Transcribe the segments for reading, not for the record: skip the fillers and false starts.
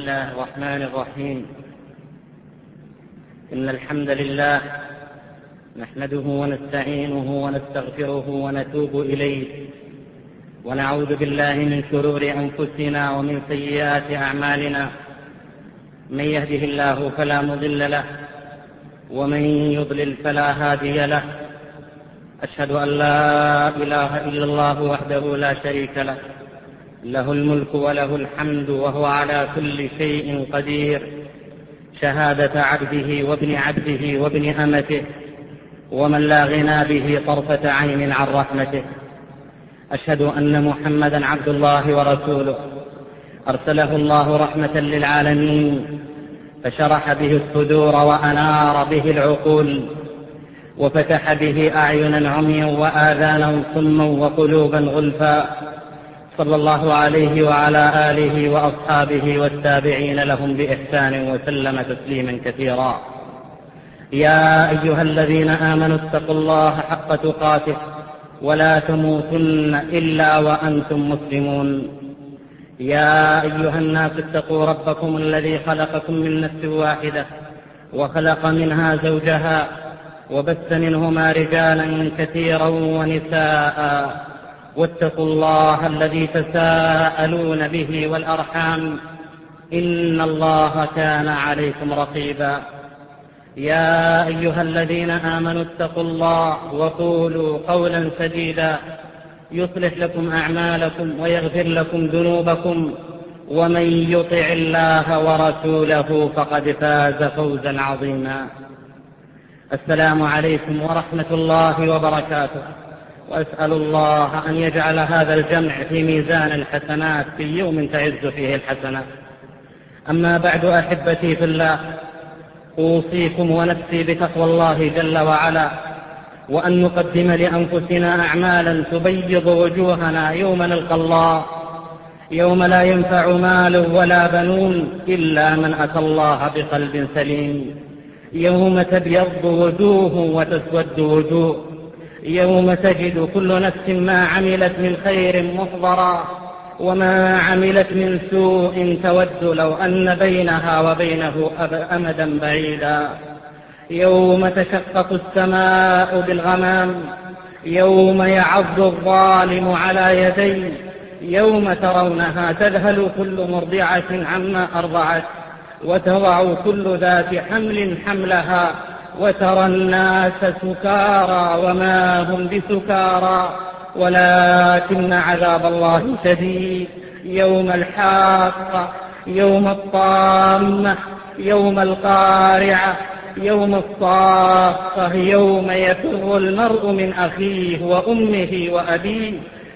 الله الرحمن الرحيم. إن الحمد لله نحمده ونستعينه ونستغفره ونتوب إليه، ونعوذ بالله من شرور أنفسنا ومن سيئات أعمالنا. من يهده الله فلا مضل له، ومن يضلل فلا هادي له. أشهد أن لا إله إلا الله وحده لا شريك له، له الملك وله الحمد وهو على كل شيء قدير، شهادة عبده وابن عبده وابن أمته، ومن لا غنى به طرفة عين عن رحمته. أشهد أن محمدا عبد الله ورسوله، أرسله الله رحمة للعالمين، فشرح به الصدور وأنار به العقول، وفتح به أعينا عميا وآذانا صما وقلوبا غلفا. صلى الله عليه وعلى آله وأصحابه والتابعين لهم بإحسان وسلم تسليما كثيرا. يا أيها الذين آمنوا اتقوا الله حق تقاته ولا تموتن إلا وأنتم مسلمون. يا أيها الناس اتقوا ربكم الذي خلقكم من نفس واحدة وخلق منها زوجها وبث منهما رجالا كثيرا ونساء، واتقوا الله الذي تساءلون به والأرحام، إن الله كان عليكم رقيبا. يا أيها الذين آمنوا اتقوا الله وقولوا قولا سديدا يصلح لكم أعمالكم ويغفر لكم ذنوبكم، ومن يطع الله ورسوله فقد فاز فوزا عظيما. السلام عليكم ورحمة الله وبركاته، وأسأل الله أن يجعل هذا الجمع في ميزان الحسنات في يوم تعز فيه الحسنات. أما بعد، أحبتي في الله، أوصيكم ونفسي بتقوى الله جل وعلا، وأن نقدم لأنفسنا أعمالا تبيض وجوهنا يوم نلقى الله، يوم لا ينفع مال ولا بنون إلا من أتى الله بقلب سليم، يوم تبيض وجوه وتسود وجوه، يوم تجد كل نفس ما عملت من خير محضرا، وما عملت من سوء تود لو أن بينها وبينه أمدا بعيدا، يوم تشقق السماء بالغمام، يوم يعض الظالم على يديه، يوم ترونها تذهل كل مرضعة عما أرضعت، وتضع كل ذات حمل حملها، وترى الناس سكارى وما هم بسكارى ولكن عذاب الله شديد. يوم الحاقة، يوم الطامة، يوم القارعة، يوم الصاخة، يوم يفر المرء من أخيه وأمه وأبيه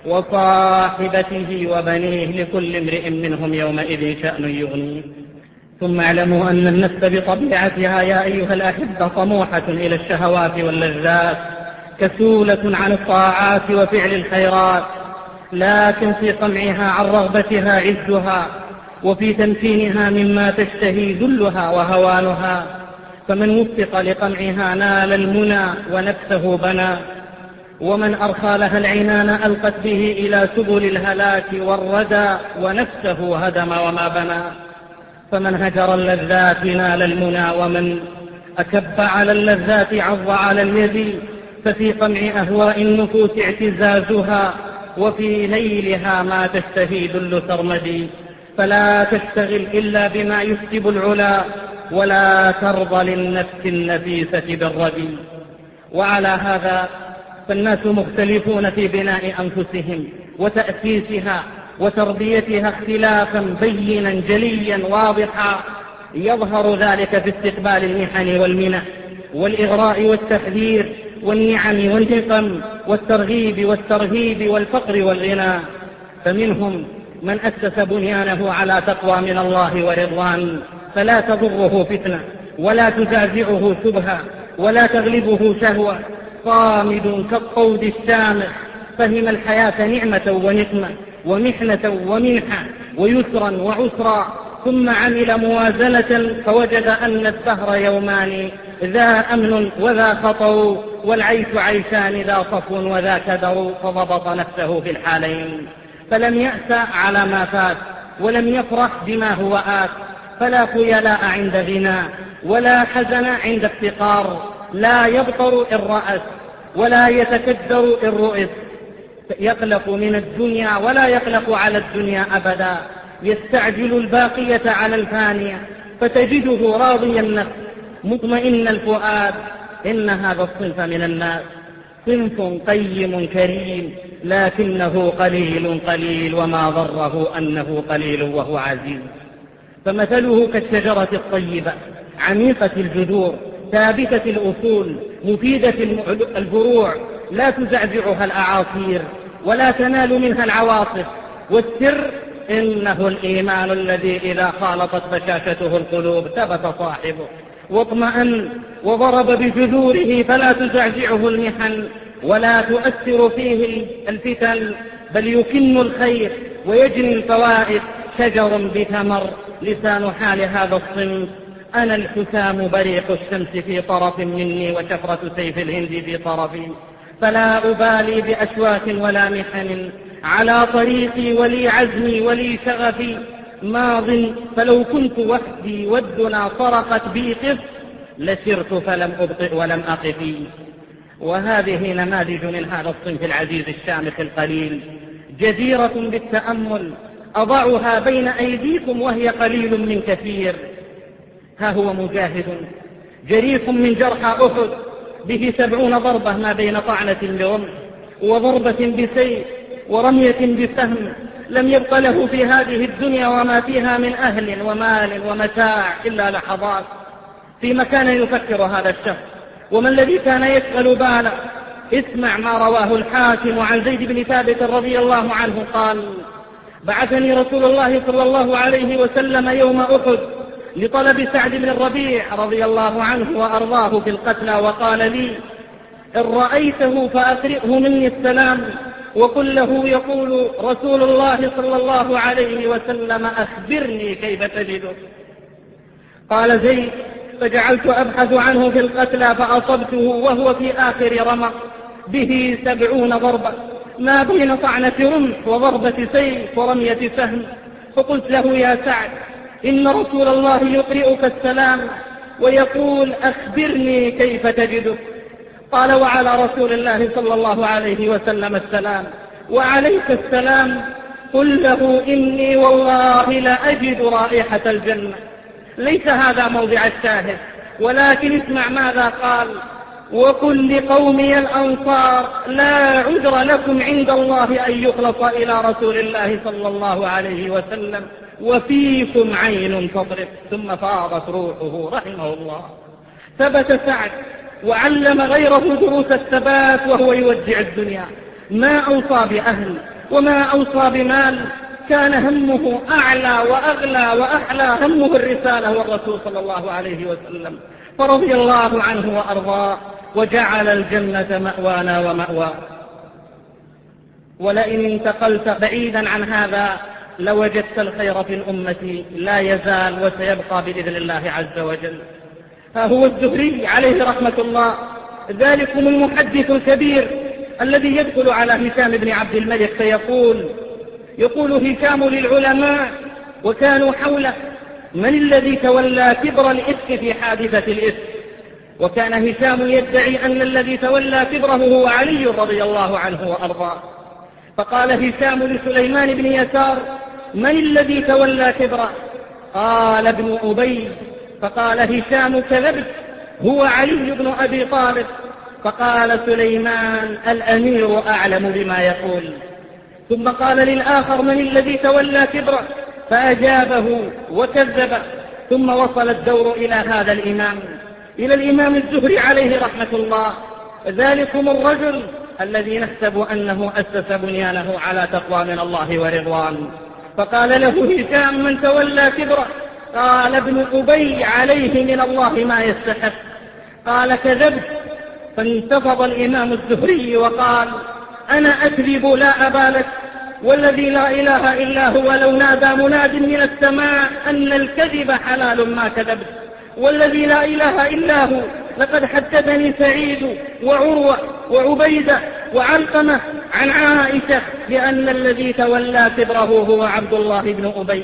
وصاحبته وبنيه، لكل امرئ منهم يومئذ شأن يغنيه. ثم اعلموا أن النفس بطبيعتها يا أيها الأحبة طموحة إلى الشهوات واللذات، كسولة عن الطاعات وفعل الخيرات، لكن في قمعها عن رغبتها عزها، وفي تمكينها مما تشتهي ذلها وهوانها. فمن وفق لقمعها نال المنى ونفسه بنى، ومن أرخى لها العنان ألقت به إلى سبل الهلاك والردى، ونفسه هدم وما بنى. فمن هجر اللذات نال المنى، ومن أكب على اللذات عض على اليد. ففي قمع أهواء النفوس اعتزازها، وفي نيلها ما تشتهي ذل سرمدي. فلا تشتغل إلا بما يكسب العلا، ولا ترضى للنفس النفيسة بالردي. وعلى هذا فالناس مختلفون في بناء أنفسهم وتأسيسها وتربيتها اختلافا بينا جليا واضحا، يظهر ذلك في استقبال المحن والمنح والإغراء والتحذير والنعم والنقم والترغيب والترهيب والفقر والغنى. فمنهم من أسس بنيانه على تقوى من الله ورضوان، فلا تضره فتنة ولا تزعزعه شبهة ولا تغلبه شهوة، صامد كالطود الشامخ، فهم الحياة نعمة ونقمة ومحنة ومنحة ويسرا وعسرا، ثم عمل موازنة فوجد أن الدهر يومان، ذا أمن وذا خطر، والعيش عيشان، ذا صفو وذا كدر، فضبط نفسه في الحالين، فلم يأس على ما فات ولم يفرح بما هو آت، فلا خيلاء عند غنى ولا حزن عند افتقار، لا يبطر إن رأس ولا يتكدر إن رؤس، يقلق من الدنيا ولا يقلق على الدنيا أبدا، يستعجل الباقية على الفانية، فتجده راضي النفس مطمئن الفؤاد. إن هذا الصنف من الناس صنف قيم كريم، لكنه قليل قليل، وما ضره أنه قليل وهو عزيز. فمثله كالشجرة الطيبة عميقة الجذور ثابتة الأصول مفيدة الفروع، لا تزعزعها الأعاصير ولا تنال منها العواصف. والسر إنه الإيمان الذي إذا خالطت بشاشته القلوب ثبت صاحبه واطمأن وضرب بجذوره، فلا تزعزعه المحن ولا تؤثر فيه الفتن، بل يكن الخير ويجني الفوائد. شجر بثمر. لسان حال هذا الصنف: أنا الحسام بريق الشمس في طرف مني، وشفرة سيف الهند في طرفي، فلا أبالي بأشواك ولا محن، على طريقي ولي عزمي ولي شغفي ماض، فلو كنت وحدي والدنا طرقت بي قف، لسرت فلم أبطئ ولم أقف. وهذه نماذج من هذا الصنف العزيز الشامخ القليل، جديرة بالتأمل، أضعها بين أيديكم وهي قليل من كثير. ها هو مجاهد جريح من جرحى أحد، به 70 ضربة ما بين طعنة برمح وضربة بسيف ورمية بسهم، لم يبق له في هذه الدنيا وما فيها من أهل ومال ومتاع إلا لحظات. فيما كان يفكر هذا الشخص؟ وما الذي كان يشغل باله؟ اسمع ما رواه الحاكم عن زيد بن ثابت رضي الله عنه قال: بعثني رسول الله صلى الله عليه وسلم يوم أحد لطلب سعد بن الربيع رضي الله عنه وأرضاه في القتلى، وقال لي: إن رأيته فأقرئه مني السلام، وقل له يقول رسول الله صلى الله عليه وسلم: أخبرني كيف تجده. قال زيد: فجعلت أبحث عنه في القتلى فأصبته وهو في آخر رمق، به 70 ضربة ما بين طعنة رمح وضربة سيف ورمية سهم. فقلت له: يا سعد، إن رسول الله يقرئك السلام ويقول: أخبرني كيف تجده. قال: وعلى رسول الله صلى الله عليه وسلم السلام. وعليك السلام. قل له: إني والله لأجد رائحة الجنة. ليس هذا موضع الشاهد، ولكن اسمع ماذا قال: وقل لقومي الأنصار: لا عذر لكم عند الله أن يخلص إلى رسول الله صلى الله عليه وسلم، وفيكم عين تضرب. ثم فاضت روحه رحمه الله. ثبت سعد وعلم غيره دروس الثبات وهو يودع الدنيا. ما أوصى بأهل وما أوصى بمال، كان همه أعلى وأغلى وأحلى، همه الرسالة والرسول صلى الله عليه وسلم، فرضي الله عنه وأرضاه، وجعل الجنة مأوانا ومأواه. ولئن انتقلت بعيدا عن هذا لوجدت الخير في الأمة لا يزال وسيبقى بإذن الله عز وجل. ها هو الزهري عليه رحمة الله، ذلكم المحدث الكبير الذي يدخل على هشام بن عبد الملك يقول هشام للعلماء وكانوا حوله: من الذي تولى كبر الإفك في حادثة الإفك؟ وكان هشام يدعي أن الذي تولى كبره هو علي رضي الله عنه وأرضاه. فقال هشام لسليمان بن يسار: من الذي تولى كبره؟ قال: ابن أبي. فقال هشام: كذبت، هو علي بن أبي طالب. فقال سليمان: الأمير أعلم بما يقول. ثم قال للآخر: من الذي تولى كبره؟ فأجابه وكذب. ثم وصل الدور إلى هذا الإمام، إلى الإمام الزهري عليه رحمة الله، ذلكم الرجل الذي نحسب أنه أسس بنيانه على تقوى من الله ورضوان. فقال له هشام: من تولى كبره؟ قال: ابن أبي، عليه من الله ما يستحق. قال: كذبت. فانتفض الإمام الزهري وقال: أنا أكذب لا أبا لك، والذي لا إله إلا هو لو نادى مناد من السماء أن الكذب حلال ما كذبت، والذي لا إله إلا هو لقد حدثني سعيد وعروة وعبيدة وعلقمة عن عائشة بأن الذي تولى كبره هو عبد الله بن أبي.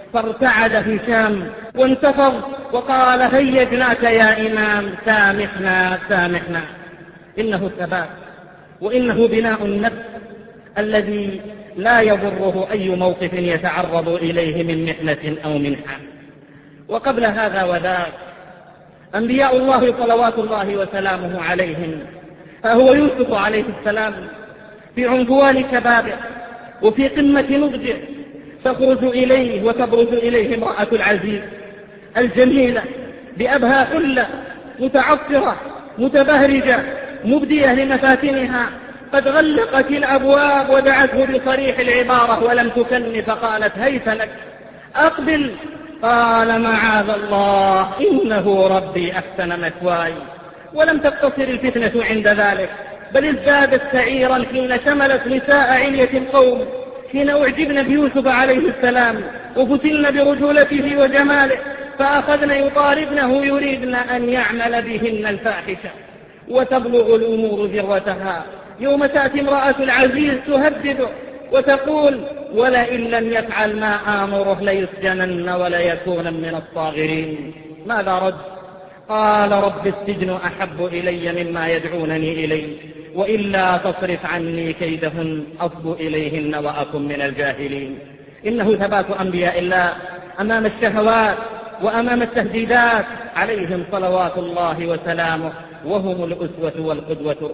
فارتعد هشام وانتفض وقال هيجناك يا إمام، سامحنا سامحنا. إنه الثبات وإنه بناء النفس الذي لا يضره أي موقف يتعرض إليه من محنة أو منحة. وقبل هذا وذاك أنبياء الله صلوات الله وسلامه عليهم، فهو يوسف عليه السلام في عنفوان شبابه وفي قمة نضجه، تخرج إليه وتبرز إليه امرأة العزيز الجميلة بأبهى حلة متعطرة متبهرجة مبدية لمفاتنها، قد غلقت الأبواب ودعته بصريح العبارة ولم تكن، فقالت هيت لك أقبل. قال معاذ الله إنه ربي أحسن مثواي. ولم تقتصر الفتنة عند ذلك، بل ازدادت سعيرا حين شملت نساء علية القوم، حين أعجبن بيوسف عليه السلام وفتن برجولته وجماله، فأخذن يطاردنه يريدن أن يعمل بهن الفاحشة. وتبلغ الأمور ذروتها يوم تأتي امرأة العزيز تهدده وتقول ولئن لم يفعل ما آمره ليسجنن وليكون من الصاغرين. ماذا رد؟ قال رب السجن أحب إلي مما يدعونني إليه، وإلا تصرف عني كيدهن أصب إليهن وأكن من الجاهلين. إنه ثبات أنبياء الله أمام الشهوات وأمام التهديدات عليهم صلوات الله وسلامه، وهم الأسوة والقدوة.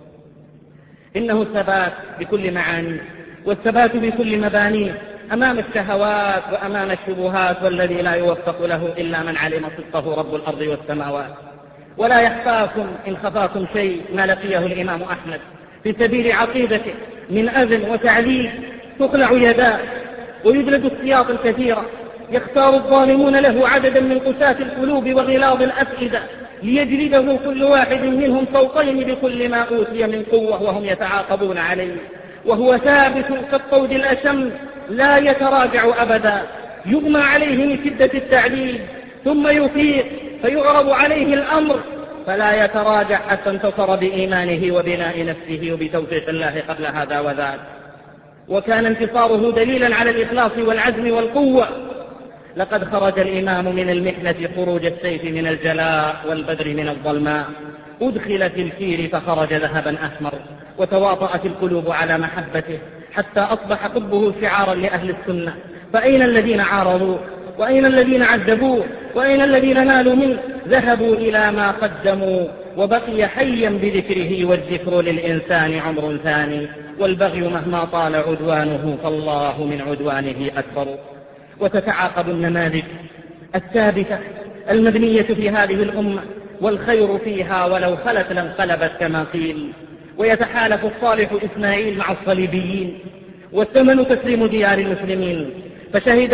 إنه الثبات بكل معانيه والثبات بكل مبانيه أمام الشهوات وأمام الشبهات، والذي لا يوفق له إلا من علم صدقه رب الأرض والسماوات. ولا يخفاكم إن خفاكم شيء ما لقيه الإمام أحمد في سبيل عقيدته من أذن وتعليل، تخلع يداه ويجلد السياط الكثيرة، يختار الظالمون له عددا من قساة القلوب وغلاظ الأفئدة ليجلده كل واحد منهم صوتين بكل ما أوتي من قوة وهم يتعاقبون عليه، وهو ثابت كالطود الأشم لا يتراجع أبدا، يغمى عليه من شدة التعذيب ثم يفيق فيعرض عليه الأمر فلا يتراجع حتى انتصر بإيمانه وبناء نفسه وبتوفيق الله قبل هذا وذاك. وكان انتصاره دليلا على الإخلاص والعزم والقوة. لقد خرج الإمام من المحنة خروج السيف من الجلاء والبدر من الظلماء، أدخل في الكير فخرج ذهبا أحمر، وتواطأت القلوب على محبته حتى أصبح حبه شعارا لأهل السنة. فأين الذين عارضوا؟ وأين الذين عذبوه؟ وأين الذين نالوا منه؟ ذهبوا إلى ما قدموا، وبقي حيا بذكره، والذكر للإنسان عمر ثاني، والبغي مهما طال عدوانه فالله من عدوانه أكبر. وتتعاقب النماذج الثابتة المبنية في هذه الأمة، والخير فيها ولو خلت لانقلبت كما قيل. ويتحالف الصالح إسماعيل مع الصليبيين، والثمن تسليم ديار المسلمين، فشهد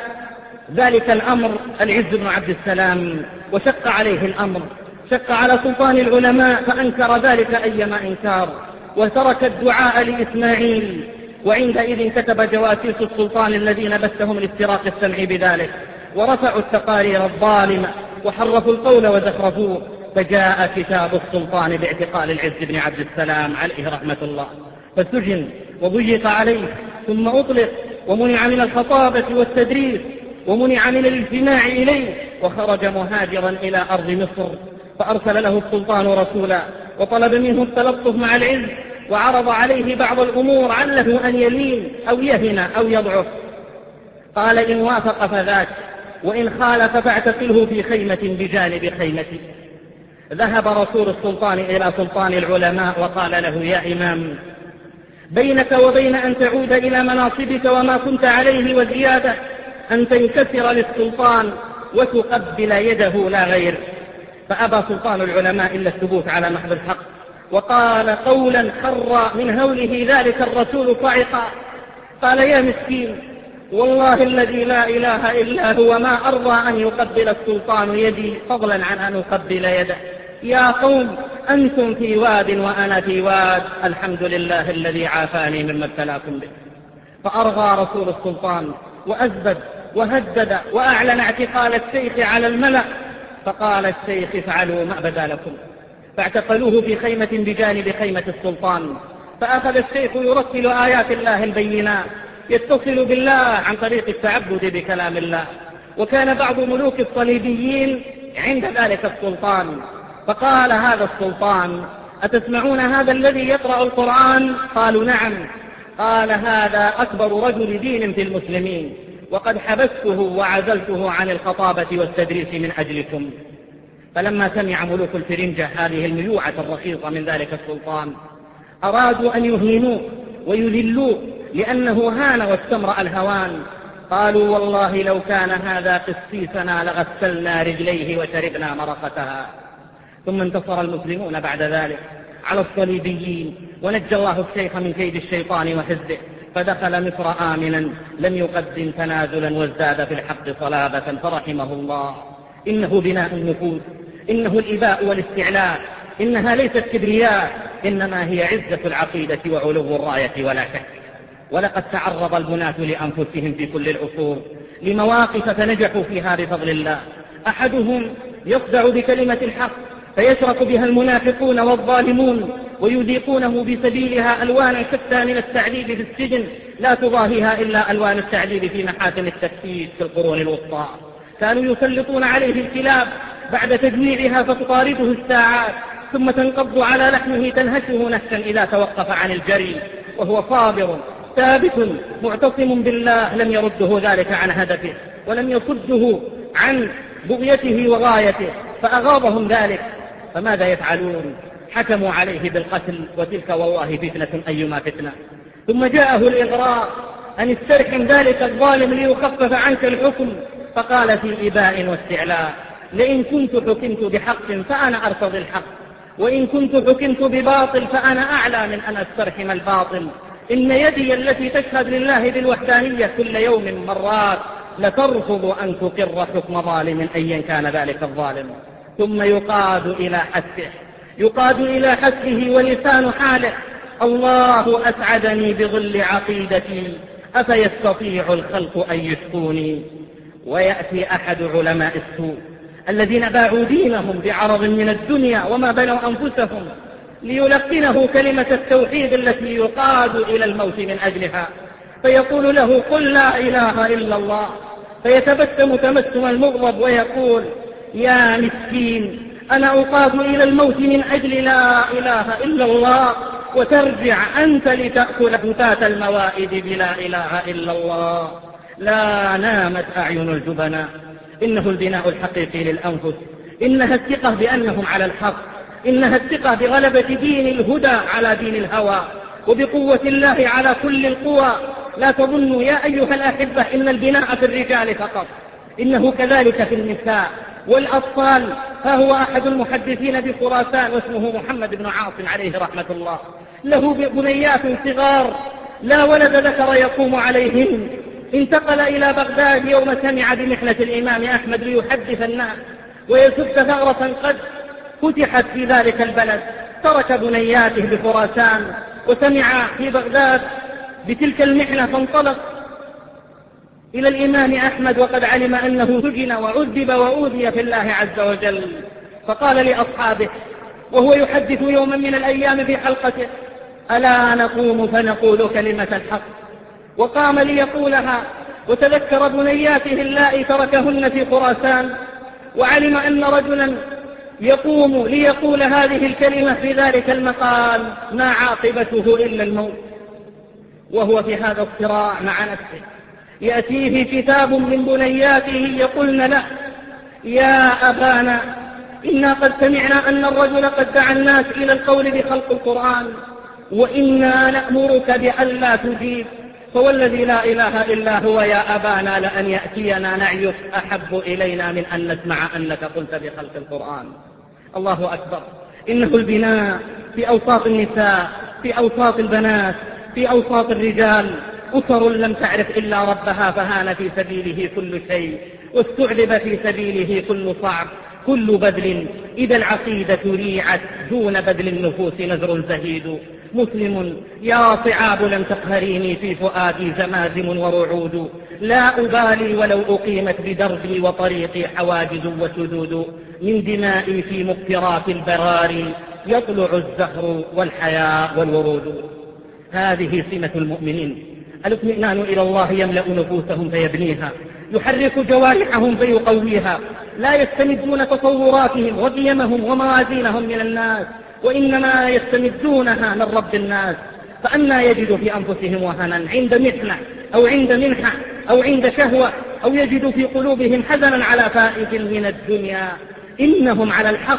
ذلك الأمر العز بن عبد السلام وشق عليه الأمر، شق على سلطان العلماء فأنكر ذلك أيما إنكار، وترك الدعاء لإسماعيل. وعندئذ كتب جواسيس السلطان الذين بثهم لافتراق السمع بذلك، ورفعوا التقارير الظالمة وحرفوا القول وزخرفوه، فجاء كتاب السلطان باعتقال العز بن عبد السلام عليه رحمة الله، فسجن وضيق عليه ثم أطلق، ومنع من الخطابة والتدريس، ومنع من الاجتماع إليه، وخرج مهاجرا إلى أرض مصر. فأرسل له السلطان رسولا وطلب منه التلطف مع العز، وعرض عليه بعض الأمور عله أن يلين أو يهن أو يضعف. قال إن وافق فذاك، وإن خالف فاعتقله في خيمة بجانب خيمتي. ذهب رسول السلطان إلى سلطان العلماء وقال له يا إمام، بينك وبين أن تعود إلى مناصبك وما كنت عليه وزيادة أن تنكسر للسلطان وتقبل يده لا غير. فأبى سلطان العلماء إلا الثبوت على محض الحق، وقال قولا خر من هوله ذلك الرسول صعقا، قال يا مسكين، والله الذي لا إله إلا هو ما أرضى أن يقبل السلطان يدي فضلا عن أن أقبل يده. يا قوم أنتم في واد وأنا في واد، الحمد لله الذي عافاني مما ابتلاكم به. فأرغى رسول السلطان وأزبد وهدد وأعلن اعتقال الشيخ على الملأ، فقال الشيخ افعلوا ما بدا لكم. فاعتقلوه في خيمة بجانب خيمة السلطان، فأخذ الشيخ يرتل آيات الله البينات يتصل بالله عن طريق التعبد بكلام الله. وكان بعض ملوك الصليبيين عند ذلك السلطان، فقال هذا السلطان: أتسمعون هذا الذي يقرأ القرآن؟ قالوا: نعم. قال: هذا أكبر رجل دين في المسلمين، وقد حبسته وعزلته عن الخطابة والتدريس من أجلكم. فلما سمع ملوك الفرنجة هذه الميوعة الرخيصة من ذلك السلطان أرادوا أن يهينوه ويذلوه، لأنه هان واستمرأ الهوان. قالوا: والله لو كان هذا قسيسنا لغسلنا رجليه وشربنا مرقتها. ثم انتصر المسلمون بعد ذلك على الصليبيين، ونجى الله الشيخ من كيد الشيطان وحزبه، فدخل مصر آمنا لم يقدم تنازلا، وازداد في الحق صلابة فرحمه الله. إنه بناء النفوس، إنه الإباء والاستعلاء، إنها ليست كبرياء، إنما هي عزة العقيدة وعلو الراية ولا شك. ولقد تعرض البناة لأنفسهم في كل العصور لمواقف فنجحوا فيها بفضل الله. أحدهم يصدع بكلمة الحق فيشرك بها المنافقون والظالمون، ويذيقونه بسبيلها ألوانا شتى من التعذيب في السجن لا تضاهيها إلا ألوان التعذيب في محاكم التفتيش في القرون الوسطى. كانوا يسلطون عليه الكلاب بعد تجميعها فتطارده الساعات، ثم تنقض على لحمه تنهشه نهشا إذا توقف عن الجري، وهو صابر ثابت معتصم بالله لم يرده ذلك عن هدفه، ولم يصده عن بغيته وغايته، فأغاضهم ذلك. فماذا يفعلون؟ حكموا عليه بالقتل، وتلك والله فتنة أيما فتنة. ثم جاءه الإغراء أن استرحم ذلك الظالم ليخفف عنك الحكم، فقال في إباء واستعلاء: لئن كنت حكمت بحق فأنا أرتضي الحق، وإن كنت حكمت بباطل فأنا أعلى من أن أسترحم الباطل. إن يدي التي تشهد لله بالوحدانية كل يوم مرات لترفض أن تقر حكم ظالم أيا كان ذلك الظالم. ثم يقاد إلى حسبه ولسان حاله: الله أسعدني بظل عقيدتي، أفيستطيع الخلق أن يشقوني. ويأتي أحد علماء السوء الذين باعوا دينهم بعرض من الدنيا وما بنوا أنفسهم ليلقنه كلمة التوحيد التي يقاد إلى الموت من أجلها، فيقول له: قل لا إله إلا الله. فيتبسم تبسم المغضب ويقول: يا مسكين، أنا أقاد إلى الموت من أجل لا إله إلا الله، وترجع أنت لتأكل فتات الموائد بلا إله إلا الله. لا نامت أعين الجبناء. إنه البناء الحقيقي للأنفس، إنها الثقة بأنهم على الحق، إنها الثقة بغلبة دين الهدى على دين الهوى، وبقوة الله على كل القوى. لا تظنوا يا أيها الأحبة إن البناء في الرجال فقط، إنه كذلك في النساء والأطفال. فهو أحد المحدثين بخراسان واسمه محمد بن عاصم عليه رحمة الله، له بنيات صغار لا ولد ذكر يقوم عليهن. انتقل إلى بغداد يوم سمع بمحنة الإمام أحمد ليحدث الناس ويسد ثغرة قد فتحت في ذلك البلد. ترك بنياته بخراسان وسمع في بغداد بتلك المحنة، فانطلق إلى الإمام أحمد وقد علم أنه سجن وعذب وأوذي في الله عز وجل. فقال لأصحابه وهو يحدث يوما من الأيام في حلقته: ألا نقوم فنقول كلمة الحق؟ وقام ليقولها، وتذكر بنياته اللائي تركهن في خراسان، وعلم أن رجلا يقوم ليقول هذه الكلمة في ذلك المقام ما عاقبته إلا الموت. وهو في هذا الصراع مع نفسه يأتيه كتاب من بنياته يقولن له: يا أبانا، إنا قد سمعنا أن الرجل قد دعا الناس إلى القول بخلق القرآن، وإنا نأمرك بألا تجيب، فوالذي لا إله إلا هو يا أبانا لأن يأتينا نعيك أحب إلينا من أن نسمع أنك قلت بخلق القرآن. الله أكبر. إنه البناء في أوساط النساء، في أوساط البنات، في أوساط الرجال. أسر لم تعرف إلا ربها فهان في سبيله كل شيء، واستعذب في سبيله كل صعب. كل بذل إذا العقيدة ريعت دون بذل النفوس نذر زهيد. مسلم يا صعاب لم تقهريني في فؤادي زمازم ورعود. لا أبالي ولو أقيمت بدربي وطريقي حواجز وسدود. من دمائي في مقترات البراري يطلع الزهر والحياء والورود. هذه سمة المؤمنين الاطمئنان إلى الله يملأ نفوسهم فيبنيها، يحرك جوارحهم فيقويها. لا يستمدون تصوراتهم وقيمهم وموازينهم من الناس، وإنما يستمدونها من رب الناس. فأنا يجد في أنفسهم وهنا عند محنة أو عند منحة أو عند شهوة، أو يجد في قلوبهم حزنا على فائت من الدنيا. إنهم على الحق،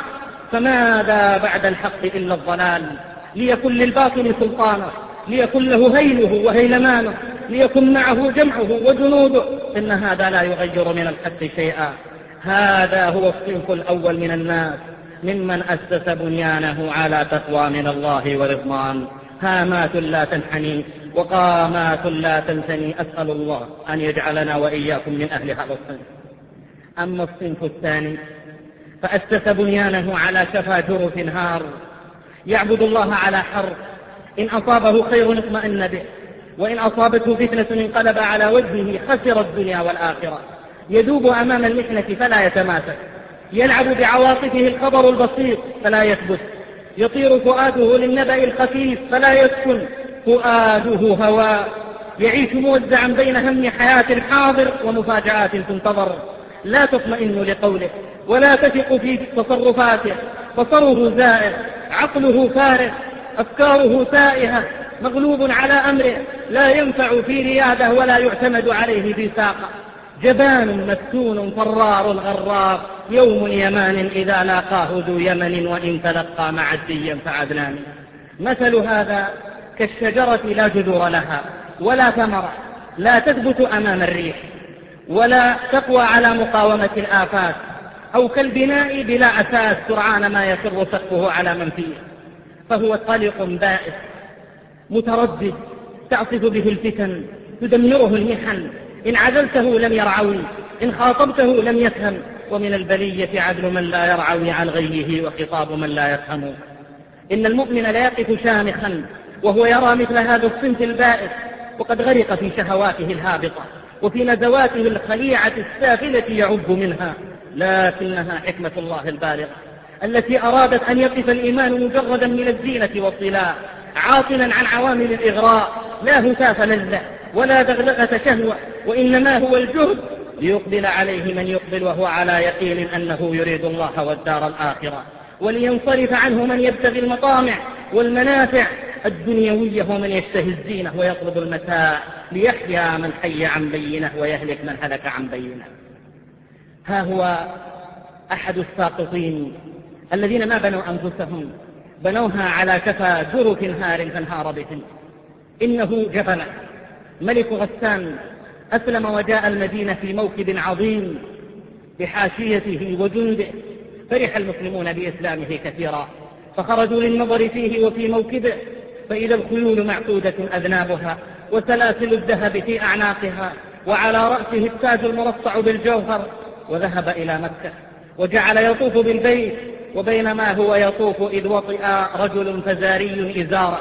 فماذا بعد الحق إلا الضلال. ليكن للباطل سلطانه، ليكن له هيله وهيلمانه، ليكن معه جمعه وجنوده، إن هذا لا يغير من الحق شيئا. هذا هو الصنف الأول من الناس، ممن أسس بنيانه على تقوى من الله ورضوان. هامات لا تنحني وقامات لا تنثني، أسأل الله أن يجعلنا وإياكم من أهل هذا الصنف. أما الصنف الثاني فأسس بنيانه على شفا جرف هار، يعبد الله على حرف، إن أصابه خير اطمأن به، وإن أصابته فتنة انقلب على وجهه، خسر الدنيا والآخرة. يذوب أمام المحنة فلا يتماسك، يلعب بعواطفه الخبر البسيط فلا يثبت، يطير فؤاده للنبأ الخفيف فلا يسكن، فؤاده هواء، يعيش موزعا بين هم حياة الحاضر ومفاجآت تنتظر. لا تطمئن لقوله ولا تثق في تصرفاته، بصره زائر، عقله فارغ، أفكاره تائهة، مغلوب على أمره، لا ينفع في رياده ولا يعتمد عليه في ساقه. جبان مفتون فرار غرار، يوم يمان إذا لاقاه ذو يمن، وإن تلقى معديا فعدنان. مثل هذا كالشجرة لا جذور لها ولا ثمرة، لا تثبت أمام الريح ولا تقوى على مقاومة الآفات، أو كالبناء بلا أساس سرعان ما يخر سقفه على من فيه. فهو طلق بائس متردد، تعصف به الفتن، تدمره المحن، إن عزلته لم يرعوي، إن خاطبته لم يفهم. ومن البلية عدل من لا يرعوي عن غيه، وخطاب من لا يفهم. إن المؤمن ليقف شامخا وهو يرى مثل هذا الصنف البائس، وقد غرق في شهواته الهابطة وفي نزواته الخليعة السافلة يعب منها. لكنها حكمة الله البالغة التي أرادت أن يقف الإيمان مجردا من الزينة والطلاء، عاطلا عن عوامل الإغراء، لا هتاف لذة ولا دغدغة شهوة، وإنما هو الجهد ليقبل عليه من يقبل وهو على يقين أنه يريد الله والدار الآخرة، ولينصرف عنه من يبتغي المطامع والمنافع الدنيوية، ومن يشتهي الزينة ويطلب المتاع، ليحيى من حي عن بينه ويهلك من هلك عن بينه. ها هو أحد الساقطين الذين ما بنوا أنفسهم، بنوها على شفا جرف هار فانهار بهم. إنه جبل ملك غسان، أسلم وجاء المدينة في موكب عظيم بحاشيته وجنده، فرح المسلمون بإسلامه كثيرا، فخرجوا للنظر فيه وفي موكبه، فإذا الخيول معقودة أذنابها، وسلاسل الذهب في أعناقها، وعلى رأسه التاج المرصع بالجوهر. وذهب إلى مكة وجعل يطوف بالبيت، وبينما هو يطوف إذ وطئ رجل فزاري إزاره،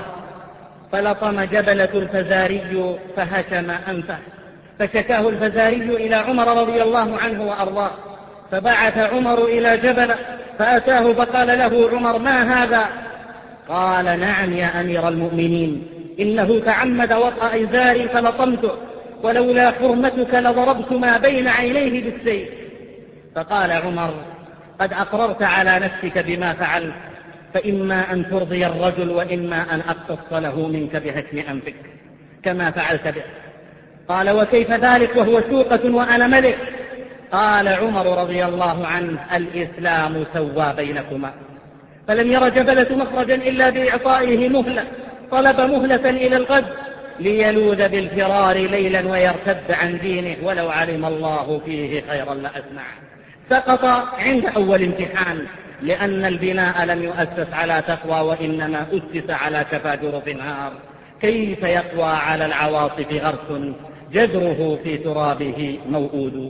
فلطم جبلة الفزاري فهشم أنفه، فشكاه الفزاري إلى عمر رضي الله عنه وأرضاه، فبعث عمر إلى جبل فأتاه فقال له عمر: ما هذا؟ قال: نعم يا أمير المؤمنين، إنه تعمد وطأ إزاري فلطمته، ولولا حرمتك لضربت ما بين عينيه بالسيف. فقال عمر: قد أقررت على نفسك بما فعلت، فإما أن ترضي الرجل وإما أن أقتص له منك بهشم أنفك كما فعلت به. قال: وكيف ذلك وهو سوقة وأنا ملك؟ قال عمر رضي الله عنه: الإسلام سوى بينكما. فلم ير جبلة مخرجا إلا بإعطائه مهلة، طلب مهلة إلى الغد ليلوذ بالفرار ليلا ويرتد عن دينه، ولو علم الله فيه خيرا لأسمعه. سقط عند أول امتحان، لأن البناء لم يؤسس على تقوى، وإنما أسس على شفا جرف نار. كيف يقوى على العواصف غرس جذره في ترابه موؤود؟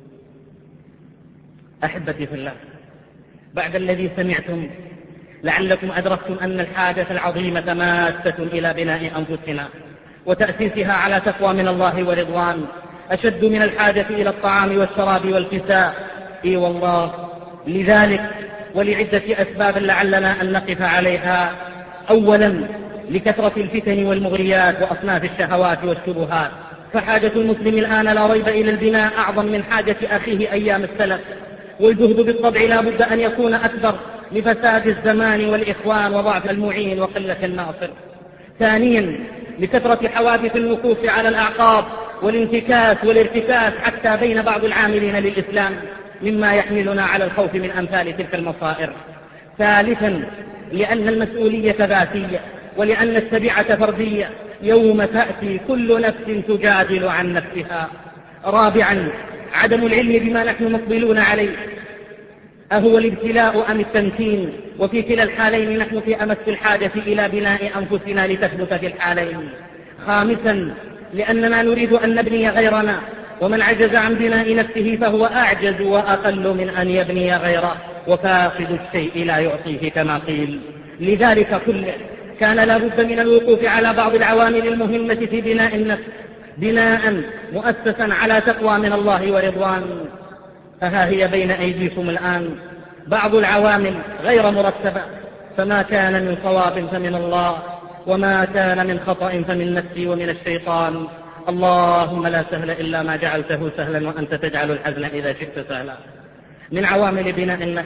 أحبتي في الله، بعد الذي سمعتم لعلكم أدركتم أن الحاجة العظيمة ماسة إلى بناء أنفسنا وتأسيسها على تقوى من الله ورضوان، أشد من الحاجة إلى الطعام والشراب والكساء. إي والله، لذلك ولعدة أسباب لعلنا أن نقف عليها. أولا، لكثرة الفتن والمغريات وأصناف الشهوات والشبهات. فحاجة المسلم الآن لا ريب إلى البناء أعظم من حاجة أخيه أيام السلف، والجهد بالطبع لا بد أن يكون أكبر لفساد الزمان والإخوان وضعف المعين وقلة الناصر. ثانيا، لكثرة حوادث الوقوف على الأعقاب والانتكاس والارتكاس حتى بين بعض العاملين للإسلام، مما يحملنا على الخوف من أمثال تلك المصائر. ثالثا، لأن المسؤولية ذاتية، ولأن التبعة فردية، يوم تأتي كل نفس تجادل عن نفسها. رابعا، عدم العلم بما نحن مقبلون عليه، أهو الابتلاء أم التمكين؟ وفي كلا الحالين نحن في أمس الحاجة إلى بناء أنفسنا لتثبت في الحالين. خامسا، لأننا نريد أن نبني غيرنا، ومن عجز عن بناء نفسه فهو أعجز وأقل من أن يبني غيره، وفاقد الشيء لا يعطيه كما قيل. لذلك كله كان لا بد من الوقوف على بعض العوامل المهمة في بناء النفس، بناء مؤسسا على تقوى من الله ورضوان. فها هي بين أيديكم الآن بعض العوامل غير مرتبة، فما كان من صواب فمن الله، وما كان من خطأ فمن نفسي ومن الشيطان. اللهم لا سهل إلا ما جعلته سهلا، وأنت تجعل الحزن إذا شئت سهلا. من عوامل بناء النفس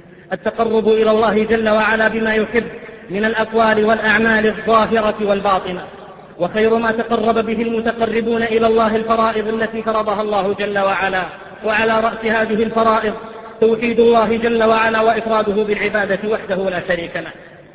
التقرب إلى الله جل وعلا بما يحب من الأقوال والأعمال الظاهرة والباطنة. وخير ما تقرب به المتقربون إلى الله الفرائض التي فرضها الله جل وعلا، وعلى رأس هذه الفرائض توحيد الله جل وعلا وإفراده بالعبادة وحده لا شريك له.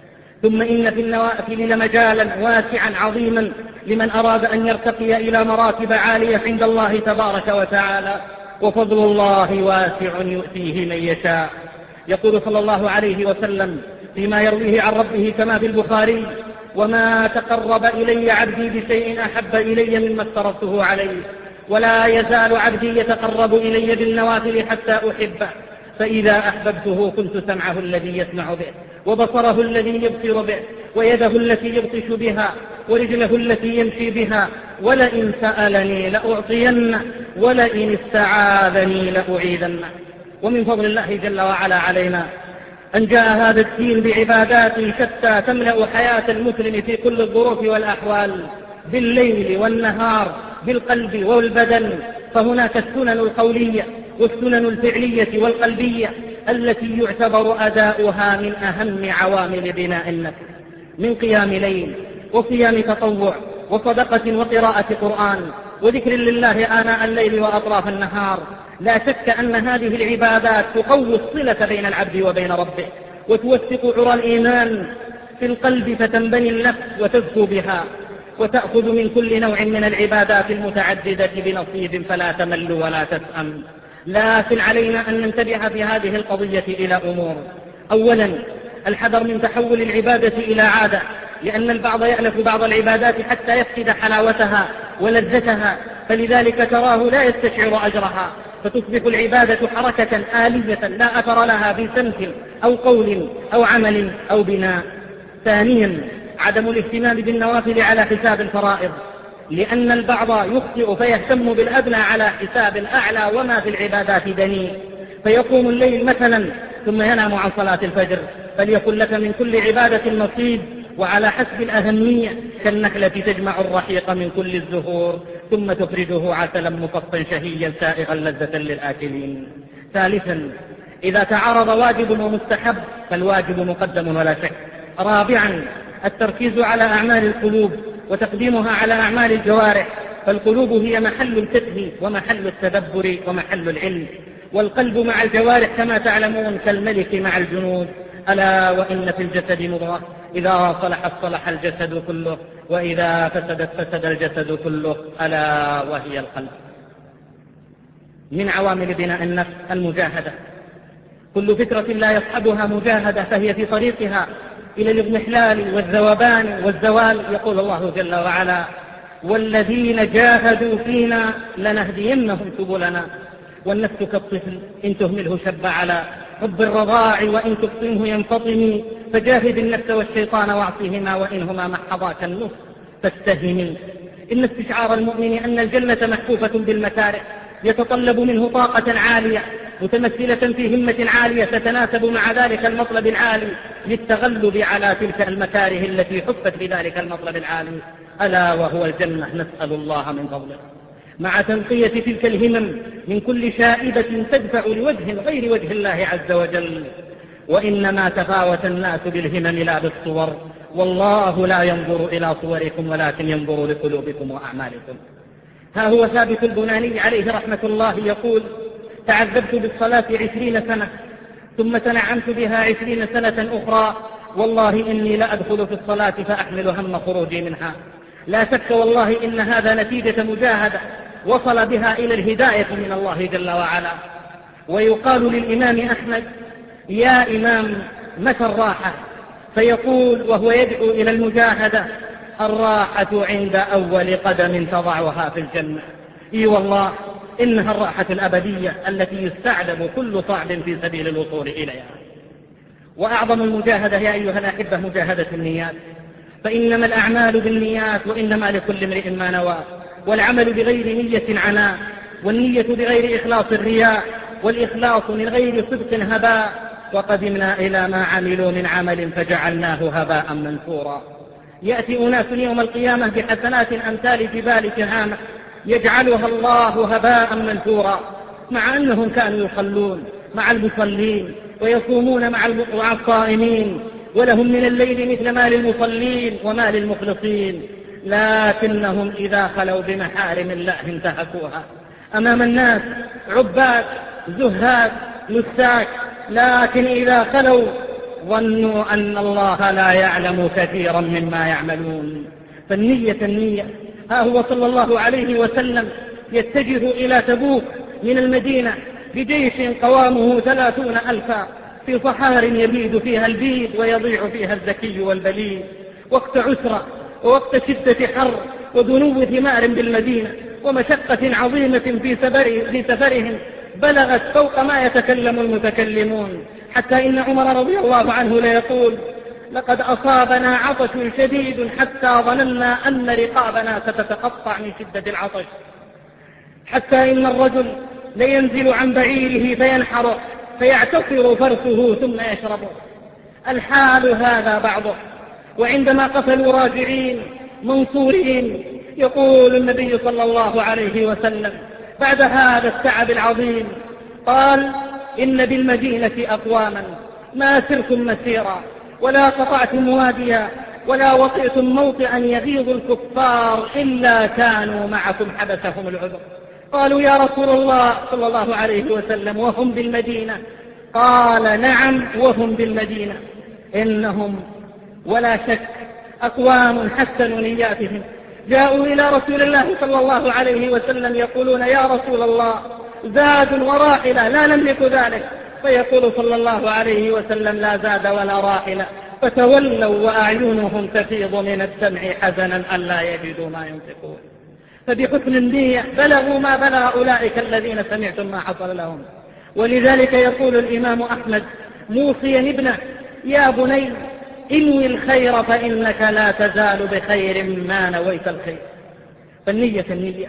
ثم إن في النوافل لمجالا واسعا عظيما لمن أراد أن يرتقي إلى مراتب عالية عند الله تبارك وتعالى، وفضل الله واسع يؤتيه من يشاء. يقول صلى الله عليه وسلم فيما يرويه عن ربه كما في البخاري: وما تقرب إلي عبدي بشيء أحب إلي مما افترضته عليه، ولا يزال عبدي يتقرب إلي بالنوافل حتى أحبه، فإذا أحببته كنت سمعه الذي يسمع به، وبصره الذي يبصر به، ويده التي يبطش بها، ورجله التي يمشي بها، ولئن سألني لأعطينه، ولئن استعاذني لأعيذنه. ومن فضل الله جل وعلا علينا أن جاء هذا الدين بعبادات شتى تملأ حياة المسلم في كل الظروف والأحوال، بالليل والنهار، بالقلب والبدن. فهناك السنن القولية والسنن الفعلية والقلبية التي يعتبر أداؤها من أهم عوامل بناء النفس، من قيام ليل وصيام تطوع وصدقة وقراءة قرآن وذكر لله آناء الليل وأطراف النهار. لا شك أن هذه العبادات تقوي الصلة بين العبد وبين ربه، وتوثق عرى الإيمان في القلب، فتنبني النفس وتزكو بها، وتأخذ من كل نوع من العبادات المتعددة بنصيب، فلا تمل ولا تسأم. لكن علينا أن ننتبه في هذه القضية إلى أمور. أولا، الحذر من تحول العبادة إلى عادة، لأن البعض يألف بعض العبادات حتى يفقد حلاوتها ولذتها، فلذلك تراه لا يستشعر أجرها، فتصبح العبادة حركة آلية لا أثر لها بسمت أو قول أو عمل أو بناء. ثانيا، عدم الاهتمام بالنوافل على حساب الفرائض، لأن البعض يخطئ فيهتم بالأدنى على حساب الأعلى، وما في العبادات دنيء، فيقوم الليل مثلا ثم ينام عن صلاة الفجر. فليكن لك من كل عبادة نصيب، وعلى حسب الأهمية، كالنحلة تجمع الرحيق من كل الزهور ثم تخرجه عسلا مصفا شهيا سائغا لذة للآكلين. ثالثا، إذا تعارض واجب ومستحب فالواجب مقدم ولا شك. رابعا، التركيز على أعمال القلوب وتقديمها على أعمال الجوارح، فالقلوب هي محل الفقه ومحل التدبر ومحل العلم، والقلب مع الجوارح كما تعلمون كالملك مع الجنود. ألا وإن في الجسد مضغة إذا صلحت صلح الجسد كله، وإذا فسدت فسد الجسد كله، ألا وهي القلب. من عوامل بناء النفس المجاهدة، كل فكرة لا يصحبها مجاهدة فهي في طريقها إلى الاضمحلال والذوبان والزوال. يقول الله جل وعلا: والذين جاهدوا فينا لنهدينهم سبلنا. والنفس كالطفل إن تهمله شب على حب الرضاع، وإن تبطنه ينفطم. فجاهد النفس والشيطان واعصهما، وإنهما محضاك النص فاستهمي. إن استشعار المؤمن أن الجنة محفوفة بالمكاره يتطلب منه طاقة عالية متمثلة في همة عالية تتناسب مع ذلك المطلب العالي للتغلب على تلك المكاره التي حفت بذلك المطلب العالي، ألا وهو الجنة، نسأل الله من فضله، مع تنقية تلك الهمم من كل شائبة تدفع لوجه غير وجه الله عز وجل. وإنما تفاوت الناس بالهمم لا بالصور، والله لا ينظر إلى صوركم ولكن ينظر لقلوبكم وأعمالكم. ها هو ثابت البناني عليه رحمة الله يقول: تعذبت بالصلاة 20 سنة ثم تنعمت بها 20 سنة أخرى، والله إني لأدخل في الصلاة فأحمل هم خروجي منها. لا شك والله إن هذا نتيجة مجاهدة وصل بها إلى الهداية من الله جل وعلا. ويقال للإمام أحمد: يا إمام متى الراحة؟ فيقول وهو يدعو إلى المجاهدة: الراحة عند أول قدم تضعها في الجنة. إي والله إنها الراحة الأبدية التي يستعذب كل صعب في سبيل الوصول إليها. وأعظم المجاهدة يا أيها الأحبة مجاهدة النيات، فإنما الأعمال بالنيات وإنما لكل امرئ ما نوى، والعمل بغير نية عناء، والنية بغير إخلاص الرياء، والإخلاص من غير صدق هباء. وقدمنا إلى ما عملوا من عمل فجعلناه هباء منثورا. يأتي أناس يوم القيامة بحسنات أمثال جبال تهامة يجعلها الله هباء منثورا، مع أنهم كانوا يصلون مع المصلين ويصومون مع الصائمين، ولهم من الليل مثل ما للمصلين وما للمخلصين، لكنهم إذا خلوا بمحارم الله انتهكوها. أمام الناس عباد زهاد نساك، لكن إذا خلوا ظنوا أن الله لا يعلم كثيرا مما يعملون. النية. ها هو صلى الله عليه وسلم يتجه إلى تبوك من المدينة بجيش قوامه 30,000 في صحار يبيد فيها البيد ويضيع فيها الذكي والبليد، وقت عسرة ووقت شدة حر ودنو ثمار بالمدينة ومشقة عظيمة في سفرهم بلغت فوق ما يتكلم المتكلمون، حتى إن عمر رضي الله عنه ليقول: لقد أصابنا عطش شديد حتى ظننا أن رقابنا ستتقطع من شدة العطش، حتى إن الرجل لينزل عن بعيره فينحره فيعتصر فرسه ثم يشربه. الحال هذا بعضه. وعندما قتلوا راجعين منصورين يقول النبي صلى الله عليه وسلم بعد هذا التعب العظيم، قال: إن بالمدينة أقواما ما سرتم مسيرا ولا قطعتم واديا ولا وطئتم موطئا يغيظ الكفار إلا كانوا معكم حبسهم العذر. قالوا: يا رسول الله صلى الله عليه وسلم وهم بالمدينة؟ قال: نعم وهم بالمدينة. إنهم ولا شك أقوام حسنوا نياتهم، جاءوا إلى رسول الله صلى الله عليه وسلم يقولون: يا رسول الله زاد وراحلة لا نملك ذلك، فيقول صلى الله عليه وسلم: لا زاد ولا راحلة، فتولوا وأعينهم تفيض من الدمع حزنا ألا يجدوا ما ينفقون. فبحسن النية بلغوا ما بلغ أولئك الذين سمعتم ما حصل لهم. ولذلك يقول الإمام أحمد موصيا ابنه: يا بني انوي الخير فإنك لا تزال بخير ما نويت الخير. فالنية